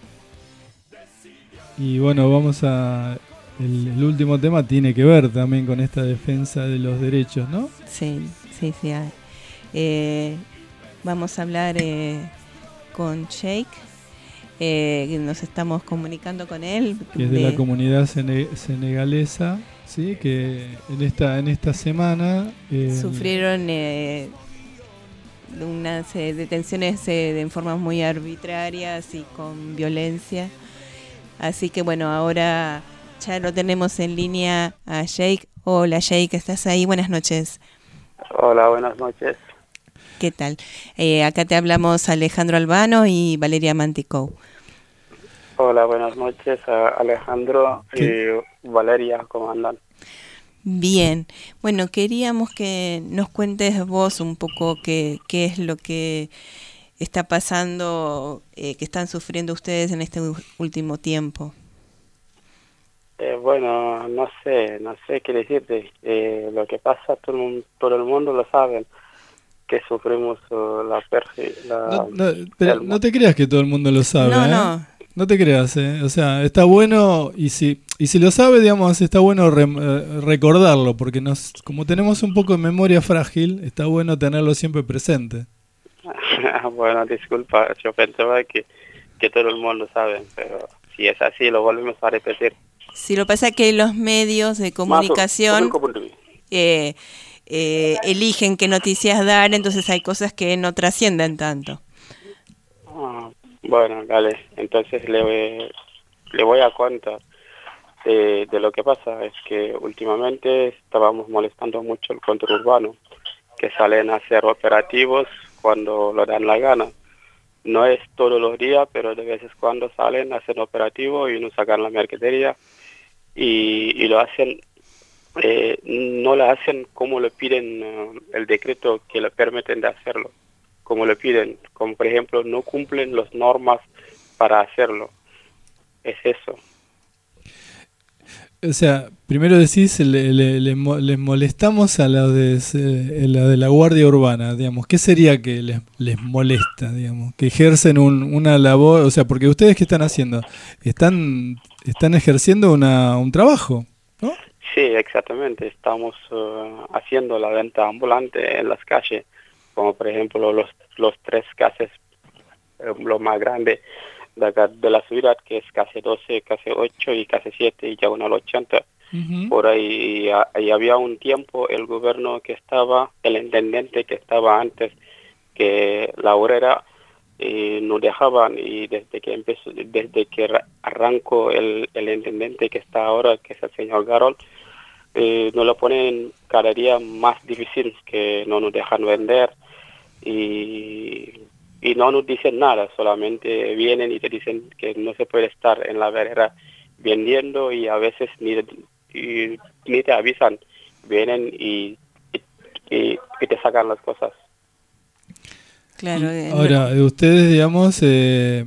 [SPEAKER 3] Y bueno, vamos a... El, el último tema tiene que ver también con esta defensa de los derechos, ¿no?
[SPEAKER 4] Sí, sí, sí. Eh, vamos a hablar eh, con Sheikh, eh, nos estamos comunicando con él.
[SPEAKER 3] Que es de, de la comunidad sene senegalesa, ¿sí? Que en esta, en esta semana...
[SPEAKER 4] Eh, sufrieron eh, unas eh, detenciones eh, de formas muy arbitrarias y con violencia. Así que bueno, ahora... Ya lo tenemos en línea a Sheikh. Hola Sheikh, ¿estás ahí? Buenas noches.
[SPEAKER 9] Hola, buenas noches.
[SPEAKER 4] ¿Qué tal? Eh, acá te hablamos Alejandro Albano y Valeria Manticou.
[SPEAKER 9] Hola, buenas noches Alejandro y Valeria, ¿cómo andan?
[SPEAKER 4] Bien. Bueno, queríamos que nos cuentes vos un poco qué, qué es lo que está pasando, eh, que están sufriendo ustedes en este último tiempo.
[SPEAKER 9] Eh, bueno, no sé, no sé qué decirte. Eh, lo que pasa, todo el, mundo, todo el mundo lo sabe, que sufrimos uh, la perse... La,
[SPEAKER 3] no, no, pero no te creas que todo el mundo lo sabe,
[SPEAKER 4] no,
[SPEAKER 3] ¿eh?
[SPEAKER 4] No,
[SPEAKER 3] no te creas, ¿eh? O sea, está bueno, y si y si lo sabe, digamos, está bueno re, eh, recordarlo, porque nos como tenemos un poco de memoria frágil, está bueno tenerlo siempre presente.
[SPEAKER 9] Bueno, disculpa, yo pensaba que, que todo el mundo sabe, pero si es así, lo volvemos a repetir.
[SPEAKER 4] Si lo pasa que los medios de comunicación eh, eh, eligen qué noticias dar, entonces hay cosas que no trascienden tanto.
[SPEAKER 9] Ah, bueno, dale, entonces le voy, le voy a contar de, de lo que pasa. Es que últimamente estábamos molestando mucho el control urbano que salen a hacer operativos cuando lo dan la gana. No es todos los días, pero de vez en cuando salen, hacen operativo y nos sacan la mercadería y, y lo hacen, eh, no lo hacen como lo piden uh, el decreto que le permiten de hacerlo, como lo piden, como por ejemplo no cumplen las normas para hacerlo. Es eso.
[SPEAKER 3] O sea, primero decís, le, le, le, les molestamos a la de, eh, la de la Guardia Urbana, digamos. ¿Qué sería que les, les molesta, digamos? Que ejercen un, una labor, o sea, porque ustedes ¿qué están haciendo? Están están ejerciendo una, un trabajo, ¿no?
[SPEAKER 9] Sí, exactamente. Estamos uh, haciendo la venta ambulante en las calles, como por ejemplo los, los tres casas, eh, lo más grande de acá de la ciudad, que es casi doce, casi ocho y casi siete y diagonal ochenta. Uh-huh. Por ahí, ahí había un tiempo el gobierno que estaba, el intendente que estaba antes, que la obrera eh, no dejaban, y desde que empezó, desde que arrancó el, el intendente que está ahora, que es el señor Garol, eh, nos lo ponen cada día más difícil, que no nos dejan vender y y no nos dicen nada, solamente vienen y te dicen que no se puede estar en la vereda vendiendo, y a veces ni, y, ni te avisan, vienen y, y, y te sacan las cosas.
[SPEAKER 4] Claro.
[SPEAKER 3] Ahora, ustedes, digamos, eh,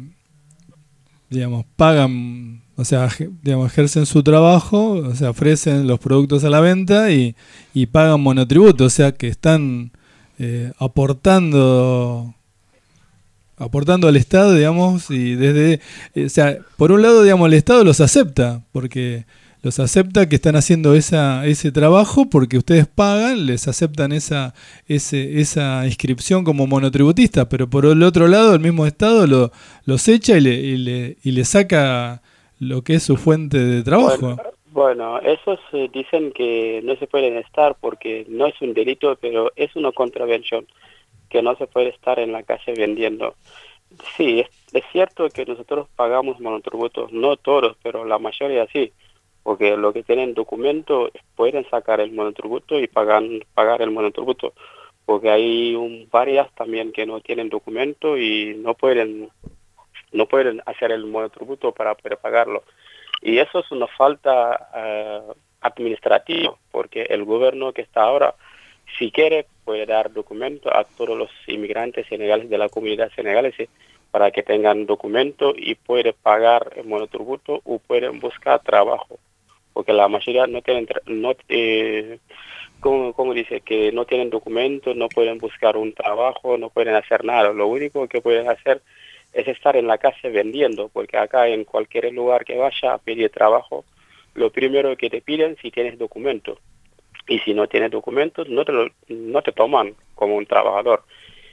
[SPEAKER 3] digamos, pagan, o sea, digamos, ejercen su trabajo, o sea, ofrecen los productos a la venta y, y pagan monotributo, o sea, que están eh, aportando... aportando al Estado, digamos, y desde, o sea, por un lado, digamos, el Estado los acepta, porque los acepta que están haciendo esa ese trabajo, porque ustedes pagan, les aceptan esa ese esa inscripción como monotributista, pero por el otro lado, el mismo Estado lo, los echa y le, y le y le saca lo que es su fuente de trabajo.
[SPEAKER 9] Bueno, bueno, esos eh, dicen que no se pueden estar porque no es un delito, pero es una contravención, que no se puede estar en la calle vendiendo. Sí, es, es cierto que nosotros pagamos monotributos, no todos, pero la mayoría sí, porque los que tienen documento pueden sacar el monotributo y pagan, pagar el monotributo, porque hay un, varias también que no tienen documento y no pueden, no pueden hacer el monotributo para poder pagarlo. Y eso es una falta uh, administrativa, porque el gobierno que está ahora, si quiere, puede dar documento a todos los inmigrantes senegaleses de la comunidad senegalesa para que tengan documento y puede pagar el monotributo o pueden buscar trabajo, porque la mayoría no tienen, no, eh, como, como dice, que no tienen documento, no pueden buscar un trabajo, no pueden hacer nada. Lo único que pueden hacer es estar en la calle vendiendo, porque acá en cualquier lugar que vaya a pedir trabajo, lo primero que te piden si tienes documento. Y si no tienes documentos, no te, lo, no te toman como un trabajador.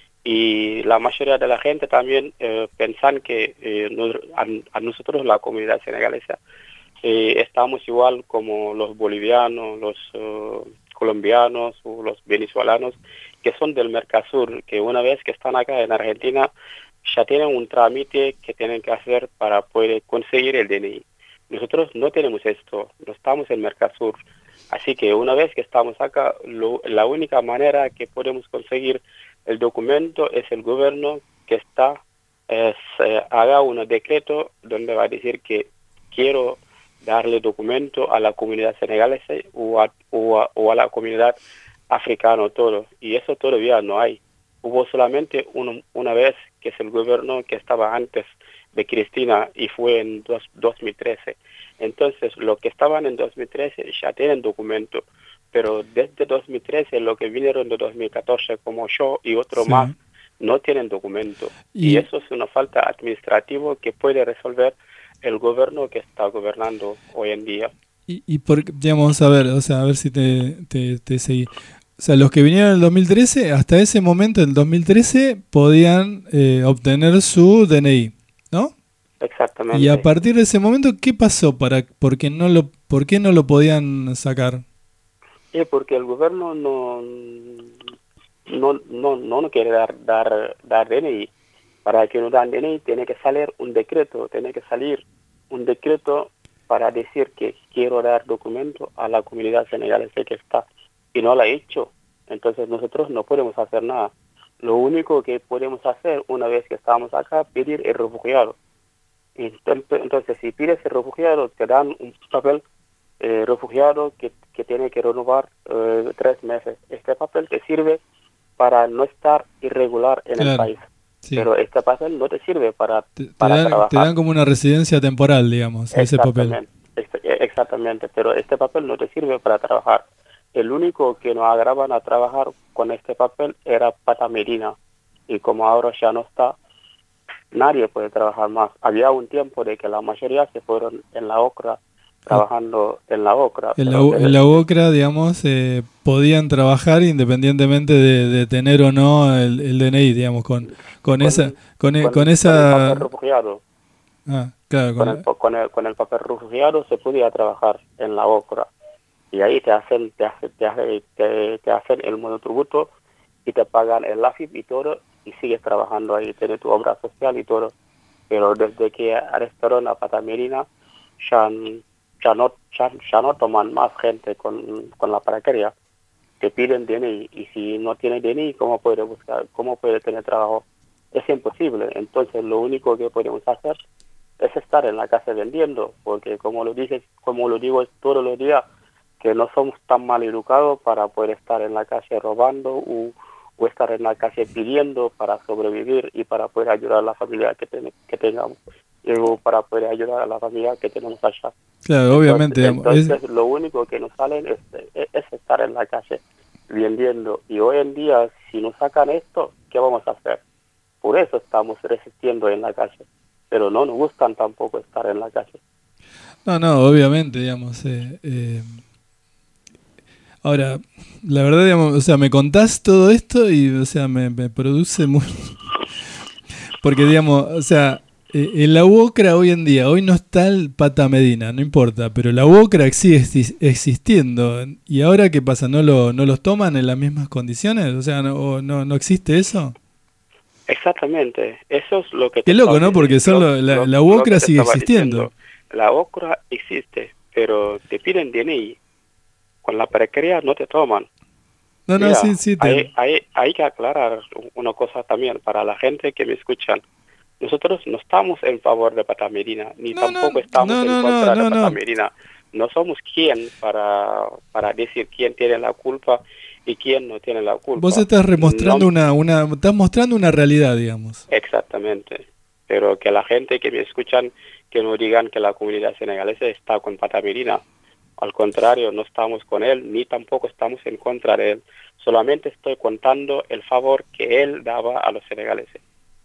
[SPEAKER 9] Y la mayoría de la gente también eh, piensan que eh, nos, a, a nosotros, la comunidad senegalesa, eh, estamos igual como los bolivianos, los uh, colombianos o los venezolanos, que son del Mercosur, que una vez que están acá en Argentina, ya tienen un trámite que tienen que hacer para poder conseguir el D N I. Nosotros no tenemos esto, no estamos en Mercosur. Así que una vez que estamos acá, lo, la única manera que podemos conseguir el documento es el gobierno que está, es, eh, haga un decreto donde va a decir que quiero darle documento a la comunidad senegalesa o a, o a, o a la comunidad africana, todo. Y eso todavía no hay. Hubo solamente uno, una vez, que es el gobierno que estaba antes de Cristina, y fue en dos, dos mil trece. Entonces, los que estaban en dos mil trece ya tienen documento, pero desde dos mil trece, los que vinieron de dos mil catorce, como yo y otros sí. más, no tienen documento. Y, y eso es una falta administrativa que puede resolver el gobierno que está gobernando hoy en día.
[SPEAKER 3] Y, y por, digamos, a ver, o sea, a ver si te, te, te seguí. O sea, los que vinieron en el dos mil trece, hasta ese momento, en el dos mil trece, podían eh, obtener su D N I, ¿no?
[SPEAKER 9] Exactamente.
[SPEAKER 3] Y a partir de ese momento, ¿qué pasó? para porque no lo ¿Por qué no lo podían sacar?
[SPEAKER 9] Sí, porque el gobierno no no no no, no quiere dar, dar, dar D N I. Para que no dan D N I, tiene que salir un decreto, tiene que salir un decreto para decir que quiero dar documento a la comunidad senegalesa que está. Y no lo ha hecho. Entonces nosotros no podemos hacer nada. Lo único que podemos hacer una vez que estamos acá, pedir el refugiado. Entonces, si pides el refugiado, te dan un papel eh, refugiado que, que tiene que renovar eh, tres meses. Este papel te sirve para no estar irregular en claro, el país. Sí. Pero este papel no te sirve para,
[SPEAKER 3] te,
[SPEAKER 9] para
[SPEAKER 3] te dan,
[SPEAKER 9] trabajar.
[SPEAKER 3] Te dan como una residencia temporal, digamos, ese papel.
[SPEAKER 9] Exactamente, pero este papel no te sirve para trabajar. El único que nos agravan a trabajar con este papel era Patamerina. Y como ahora ya no está, nadie puede trabajar más. Había un tiempo de que la mayoría se fueron en la OCRA, trabajando en la OCRA.
[SPEAKER 3] En la, en la OCRA, digamos, eh, podían trabajar independientemente de, de tener o no el, el D N I, digamos, con, con, con esa... Con, con, con esa...
[SPEAKER 9] Con el papel refugiado.
[SPEAKER 3] Ah, claro.
[SPEAKER 9] Con, con, el, con, el, con el papel refugiado se podía trabajar en la OCRA. Y ahí te hacen te hacen, te hacen, te, te hacen el monotributo y te pagan el A F I P y todo, y sigues trabajando ahí, tienes tu obra social y todo. Pero desde que arrestaron a Patamerina, ya, ya, no, ya, ya no toman más gente con, con la precaria. Te piden D N I, y si no tiene D N I, ¿cómo puede buscar, cómo puede tener trabajo? Es imposible. Entonces lo único que podemos hacer es estar en la calle vendiendo, porque como lo dije, como lo digo todos los días, que no somos tan mal educados para poder estar en la calle robando o, o estar en la calle pidiendo para sobrevivir y para poder ayudar a la familia que, ten, que tengamos, y para poder ayudar a la familia que tenemos allá.
[SPEAKER 3] Claro, obviamente.
[SPEAKER 9] Entonces, entonces es... lo único que nos salen es, es, es estar en la calle vendiendo. Y hoy en día, si nos sacan esto, ¿qué vamos a hacer? Por eso estamos resistiendo en la calle. Pero no nos gustan tampoco estar en la calle.
[SPEAKER 3] No, no, obviamente, digamos... Eh, eh... Ahora, la verdad, digamos, o sea, me contás todo esto y, o sea, me, me produce muy... Porque, digamos, o sea, eh, en la UOCRA hoy en día, hoy no está el Patamerina, no importa, pero la UOCRA sigue existiendo. ¿Y ahora qué pasa? ¿No lo no los toman en las mismas condiciones? O sea, ¿no no, no existe eso?
[SPEAKER 9] Exactamente, eso es lo que...
[SPEAKER 3] Qué loco, ¿no? Porque solo lo, la, lo, la UOCRA sigue existiendo.
[SPEAKER 9] Diciendo. La UOCRA existe, pero te piden D N I. Con la precaria no te toman.
[SPEAKER 3] No, no, Mira, sí, sí. Te...
[SPEAKER 9] Hay, hay, hay que aclarar una cosa también para la gente que me escuchan. Nosotros no estamos en favor de Patamerina, ni no, tampoco no, estamos no, en no, contra no, de Patamerina. No. no somos quien para, para decir quién tiene la culpa y quién no tiene la culpa.
[SPEAKER 3] Vos estás remostrando no, una, una, estás mostrando una realidad, digamos.
[SPEAKER 9] Exactamente. Pero que la gente que me escuchan, que no digan que la comunidad senegalesa está con Patamerina. Al contrario, no estamos con él, ni tampoco estamos en contra de él. Solamente estoy contando el favor que él daba a los senegaleses.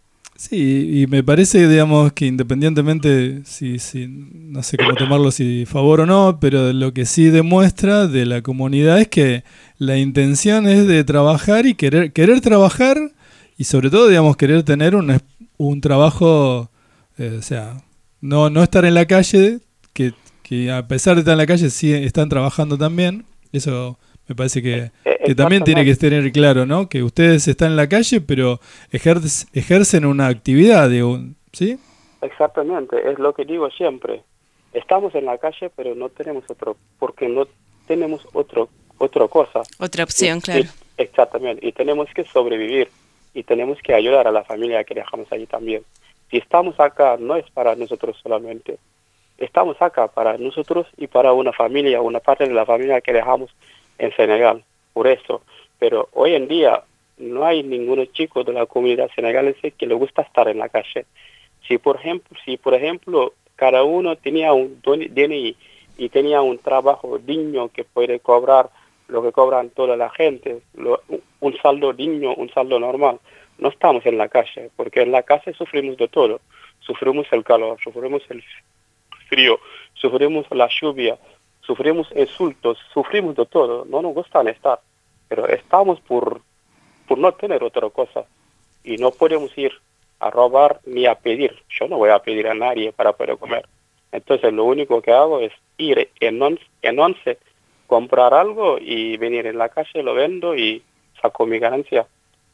[SPEAKER 3] Sí, y me parece, digamos, que independientemente, si, si no sé cómo tomarlo, si favor o no, pero lo que sí demuestra de la comunidad es que la intención es de trabajar y querer querer trabajar y sobre todo, digamos, querer tener un, un trabajo, eh, o sea, no, no estar en la calle, que... que a pesar de estar en la calle sí están trabajando también. Eso me parece que, que también tiene que tener claro, ¿no? Que ustedes están en la calle, pero ejer- ejercen una actividad, digo, ¿sí?
[SPEAKER 9] Exactamente, es lo que digo siempre. Estamos en la calle, pero no tenemos otro, porque no tenemos otro, otra cosa.
[SPEAKER 4] Otra opción,
[SPEAKER 9] y,
[SPEAKER 4] claro.
[SPEAKER 9] Y, exactamente, y tenemos que sobrevivir, y tenemos que ayudar a la familia que dejamos allí también. Si estamos acá, no es para nosotros solamente. Estamos acá para nosotros y para una familia, una parte de la familia que dejamos en Senegal, por eso. Pero hoy en día no hay ningún chico de la comunidad senegalesa que le gusta estar en la calle. Si por ejemplo, si por ejemplo cada uno tenía un D N I y tenía un trabajo digno que puede cobrar lo que cobran toda la gente, lo, un saldo digno, un saldo normal, no estamos en la calle, porque en la calle sufrimos de todo. Sufrimos el calor, sufrimos el frío, sufrimos la lluvia, sufrimos insultos, sufrimos de todo, no nos gusta estar, pero estamos por, por no tener otra cosa y no podemos ir a robar ni a pedir. Yo no voy a pedir a nadie para poder comer. Entonces lo único que hago es ir en once, en once comprar algo y venir en la calle, lo vendo y saco mi ganancia.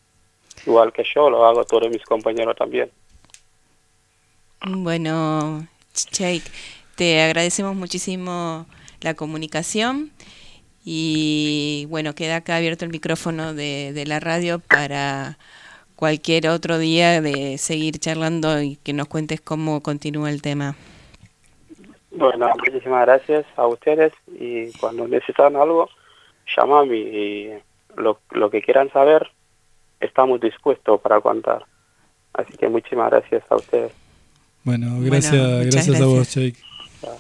[SPEAKER 9] Igual que yo, lo hago todos mis compañeros también.
[SPEAKER 4] Bueno, Cheikh, te agradecemos muchísimo la comunicación Y bueno, queda acá abierto el micrófono de, de la radio para cualquier otro día de seguir charlando y que nos cuentes cómo continúa el tema.
[SPEAKER 9] Bueno, muchísimas gracias a ustedes y cuando necesitan algo, llámame y lo, lo que quieran saber, estamos dispuestos para contar. Así que muchísimas gracias a ustedes.
[SPEAKER 3] Bueno, gracias,
[SPEAKER 4] bueno,
[SPEAKER 3] gracias,
[SPEAKER 4] gracias
[SPEAKER 3] a vos, Jake.
[SPEAKER 9] Claro.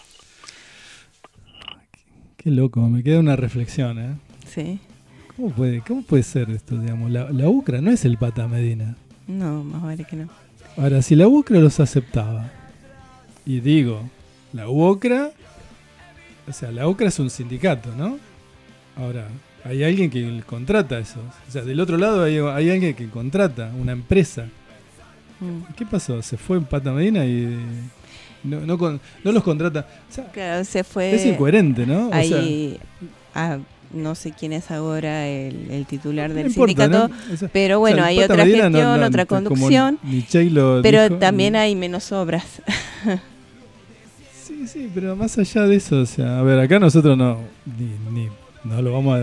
[SPEAKER 3] Qué loco, me queda una reflexión, ¿eh?
[SPEAKER 4] Sí.
[SPEAKER 3] ¿Cómo puede, cómo puede ser esto, digamos? La, la U C R A no es el Pata Medina.
[SPEAKER 4] No, más vale que no.
[SPEAKER 3] Ahora, si la U C R A los aceptaba, y digo, la U C R A, o sea, la U C R A es un sindicato, ¿no? Ahora, hay alguien que contrata eso. O sea, del otro lado hay, hay alguien que contrata, una empresa.
[SPEAKER 4] Mm.
[SPEAKER 3] ¿Qué pasó? ¿Se fue en Pata Medina y no, no, con, no los contrata? O sea,
[SPEAKER 4] Claro, se fue.
[SPEAKER 3] es incoherente, ¿no? O
[SPEAKER 4] Ahí,
[SPEAKER 3] sea,
[SPEAKER 4] ah, no sé quién es ahora el, el titular
[SPEAKER 3] no
[SPEAKER 4] del
[SPEAKER 3] importa,
[SPEAKER 4] sindicato,
[SPEAKER 3] ¿no? O sea,
[SPEAKER 4] pero bueno,
[SPEAKER 3] o sea, el
[SPEAKER 4] hay
[SPEAKER 3] Pata
[SPEAKER 4] otra
[SPEAKER 3] Medina
[SPEAKER 4] gestión,
[SPEAKER 3] no- no-
[SPEAKER 4] otra
[SPEAKER 3] como
[SPEAKER 4] conducción,
[SPEAKER 3] Michelle lo
[SPEAKER 4] pero
[SPEAKER 3] dijo,
[SPEAKER 4] también
[SPEAKER 3] y-
[SPEAKER 4] hay menos obras.
[SPEAKER 3] Sí, sí, pero más allá de eso, o sea, a ver, acá nosotros no, ni, ni no lo vamos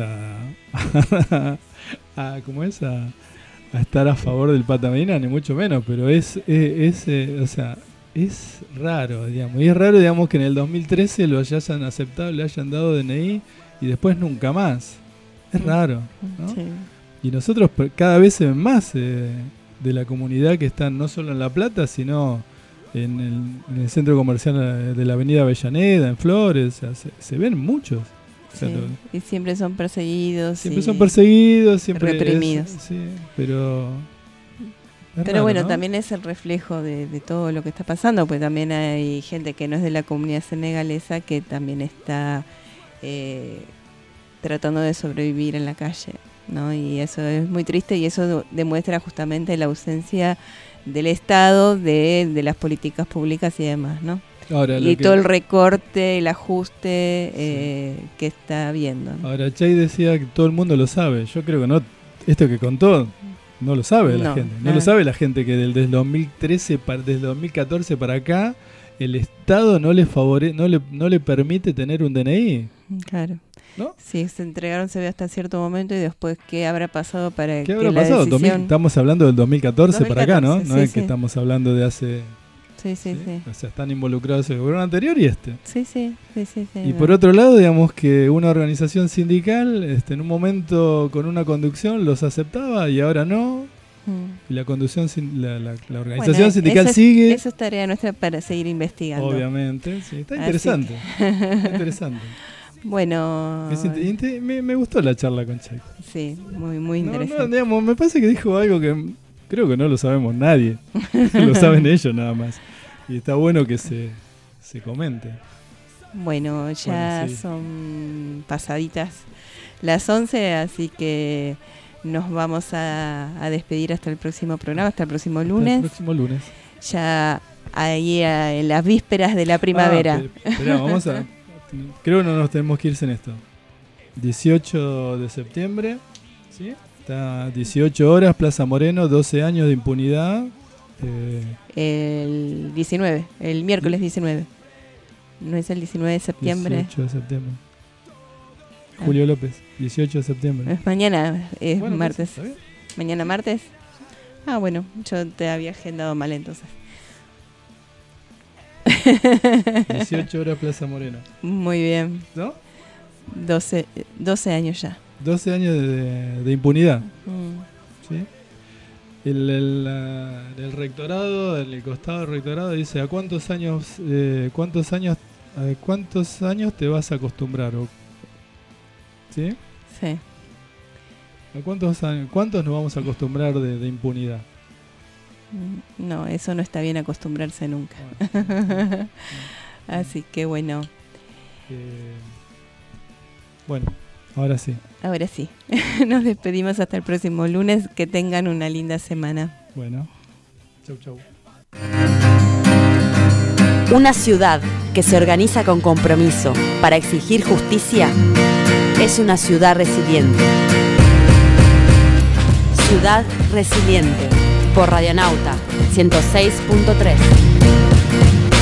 [SPEAKER 3] a, a, a ¿cómo es? A, a estar a favor del Pata Medina, ni mucho menos, pero es, es, es, eh, o sea, es raro, digamos, y es raro, digamos, que en el dos mil trece lo hayan aceptado, le hayan dado D N I y después nunca más. Es raro, ¿no?
[SPEAKER 4] Sí.
[SPEAKER 3] Y nosotros per- cada vez se ven más eh, de la comunidad que están no solo en La Plata, sino en el, en el centro comercial de la avenida Avellaneda, en Flores, o sea, se, se ven muchos. O sea,
[SPEAKER 4] Sí,
[SPEAKER 3] lo-
[SPEAKER 4] y siempre son perseguidos.
[SPEAKER 3] siempre
[SPEAKER 4] y-
[SPEAKER 3] son perseguidos, siempre es-
[SPEAKER 4] reprimidos.
[SPEAKER 3] sí, pero... es
[SPEAKER 4] Pero
[SPEAKER 3] raro,
[SPEAKER 4] bueno,
[SPEAKER 3] ¿no?
[SPEAKER 4] también es el reflejo de, de todo lo que está pasando, pues también hay gente que no es de la comunidad senegalesa que también está eh, tratando de sobrevivir en la calle, ¿no? Y eso es muy triste y eso demuestra justamente la ausencia del Estado, de, de las políticas públicas y demás, ¿no?
[SPEAKER 3] Ahora, lo
[SPEAKER 4] Y
[SPEAKER 3] que-
[SPEAKER 4] todo el recorte, el ajuste eh, que está habiendo, ¿no?
[SPEAKER 3] Ahora, Chay decía que todo el mundo lo sabe. Yo creo que no, esto que contó no lo sabe la
[SPEAKER 4] No,
[SPEAKER 3] gente. No
[SPEAKER 4] nada.
[SPEAKER 3] lo sabe la gente que del, desde dos mil trece, para, desde dos mil catorce para acá, el Estado no le favore, no le, no le permite tener un D N I.
[SPEAKER 4] Claro.
[SPEAKER 3] ¿No?
[SPEAKER 4] Sí, se entregaron se ve hasta cierto momento y después qué habrá pasado para
[SPEAKER 3] ¿Qué
[SPEAKER 4] que
[SPEAKER 3] habrá
[SPEAKER 4] la
[SPEAKER 3] pasado? dos mil
[SPEAKER 4] decisión...
[SPEAKER 3] estamos hablando del dos mil catorce para acá, ¿no?
[SPEAKER 4] dos mil catorce,
[SPEAKER 3] No
[SPEAKER 4] sí,
[SPEAKER 3] es que
[SPEAKER 4] sí.
[SPEAKER 3] estamos hablando de hace...
[SPEAKER 4] Sí, sí, sí.
[SPEAKER 3] O sea, están involucrados el gobierno anterior y este.
[SPEAKER 4] Sí, sí, sí, sí, sí,
[SPEAKER 3] Y
[SPEAKER 4] no.
[SPEAKER 3] por otro lado, digamos que una organización sindical, este, en un momento con una conducción los aceptaba y ahora no.
[SPEAKER 4] Mm.
[SPEAKER 3] Y la conducción, sin- la, la, la
[SPEAKER 4] Bueno,
[SPEAKER 3] organización sindical
[SPEAKER 4] eso es-
[SPEAKER 3] sigue.
[SPEAKER 4] Eso es tarea nuestra para seguir investigando.
[SPEAKER 3] Obviamente, sí, está
[SPEAKER 4] Así
[SPEAKER 3] interesante.
[SPEAKER 4] que-
[SPEAKER 3] Está interesante.
[SPEAKER 4] Bueno,
[SPEAKER 3] Es int- inte- me, me gustó la charla con Chay.
[SPEAKER 4] sí, muy, muy
[SPEAKER 3] No,
[SPEAKER 4] interesante.
[SPEAKER 3] no, digamos, me parece que dijo algo que mm, creo que no lo sabemos nadie. Lo saben ellos nada más. Y está bueno que se, se comente.
[SPEAKER 4] Bueno, ya
[SPEAKER 3] Bueno, sí.
[SPEAKER 4] son pasaditas las once, así que nos vamos a, a despedir hasta el próximo programa, hasta el próximo
[SPEAKER 3] Hasta
[SPEAKER 4] lunes.
[SPEAKER 3] el próximo lunes.
[SPEAKER 4] Ya ahí a- en las vísperas de la primavera.
[SPEAKER 3] Ah, pe- esperá, vamos a. Creo que no nos tenemos que irse en esto. dieciocho de septiembre. ¿Sí? Está dieciocho horas, Plaza Moreno, doce años de impunidad. Eh,
[SPEAKER 4] El diecinueve, el miércoles diecinueve. ¿No es el diecinueve de septiembre?
[SPEAKER 3] dieciocho de septiembre.
[SPEAKER 4] Ah.
[SPEAKER 3] Julio López, dieciocho de septiembre.
[SPEAKER 4] Es mañana, es
[SPEAKER 3] Bueno,
[SPEAKER 4] martes.
[SPEAKER 3] ¿está bien?
[SPEAKER 4] ¿Mañana martes? Ah, bueno, yo te había agendado mal entonces.
[SPEAKER 3] dieciocho horas, Plaza Moreno.
[SPEAKER 4] Muy bien.
[SPEAKER 3] ¿No?
[SPEAKER 4] doce, doce años ya.
[SPEAKER 3] doce años de, de impunidad.
[SPEAKER 4] Mm.
[SPEAKER 3] ¿Sí? El, el, la- el rectorado, el costado del rectorado dice a cuántos años, eh, cuántos años, a cuántos años te vas a acostumbrar, o- ¿sí?
[SPEAKER 4] Sí.
[SPEAKER 3] ¿A cuántos años, cuántos nos vamos a acostumbrar de, de impunidad?
[SPEAKER 4] Mm, No, eso no está bien acostumbrarse nunca.
[SPEAKER 3] Bueno,
[SPEAKER 4] Así que bueno,
[SPEAKER 3] eh, bueno, ahora sí.
[SPEAKER 4] ahora sí. Nos despedimos hasta el próximo lunes. Que tengan una linda semana.
[SPEAKER 3] Bueno, chau chau.
[SPEAKER 1] Una ciudad que se organiza con compromiso para exigir justicia es una ciudad resiliente. Ciudad Resiliente, por Radionauta ciento seis punto tres.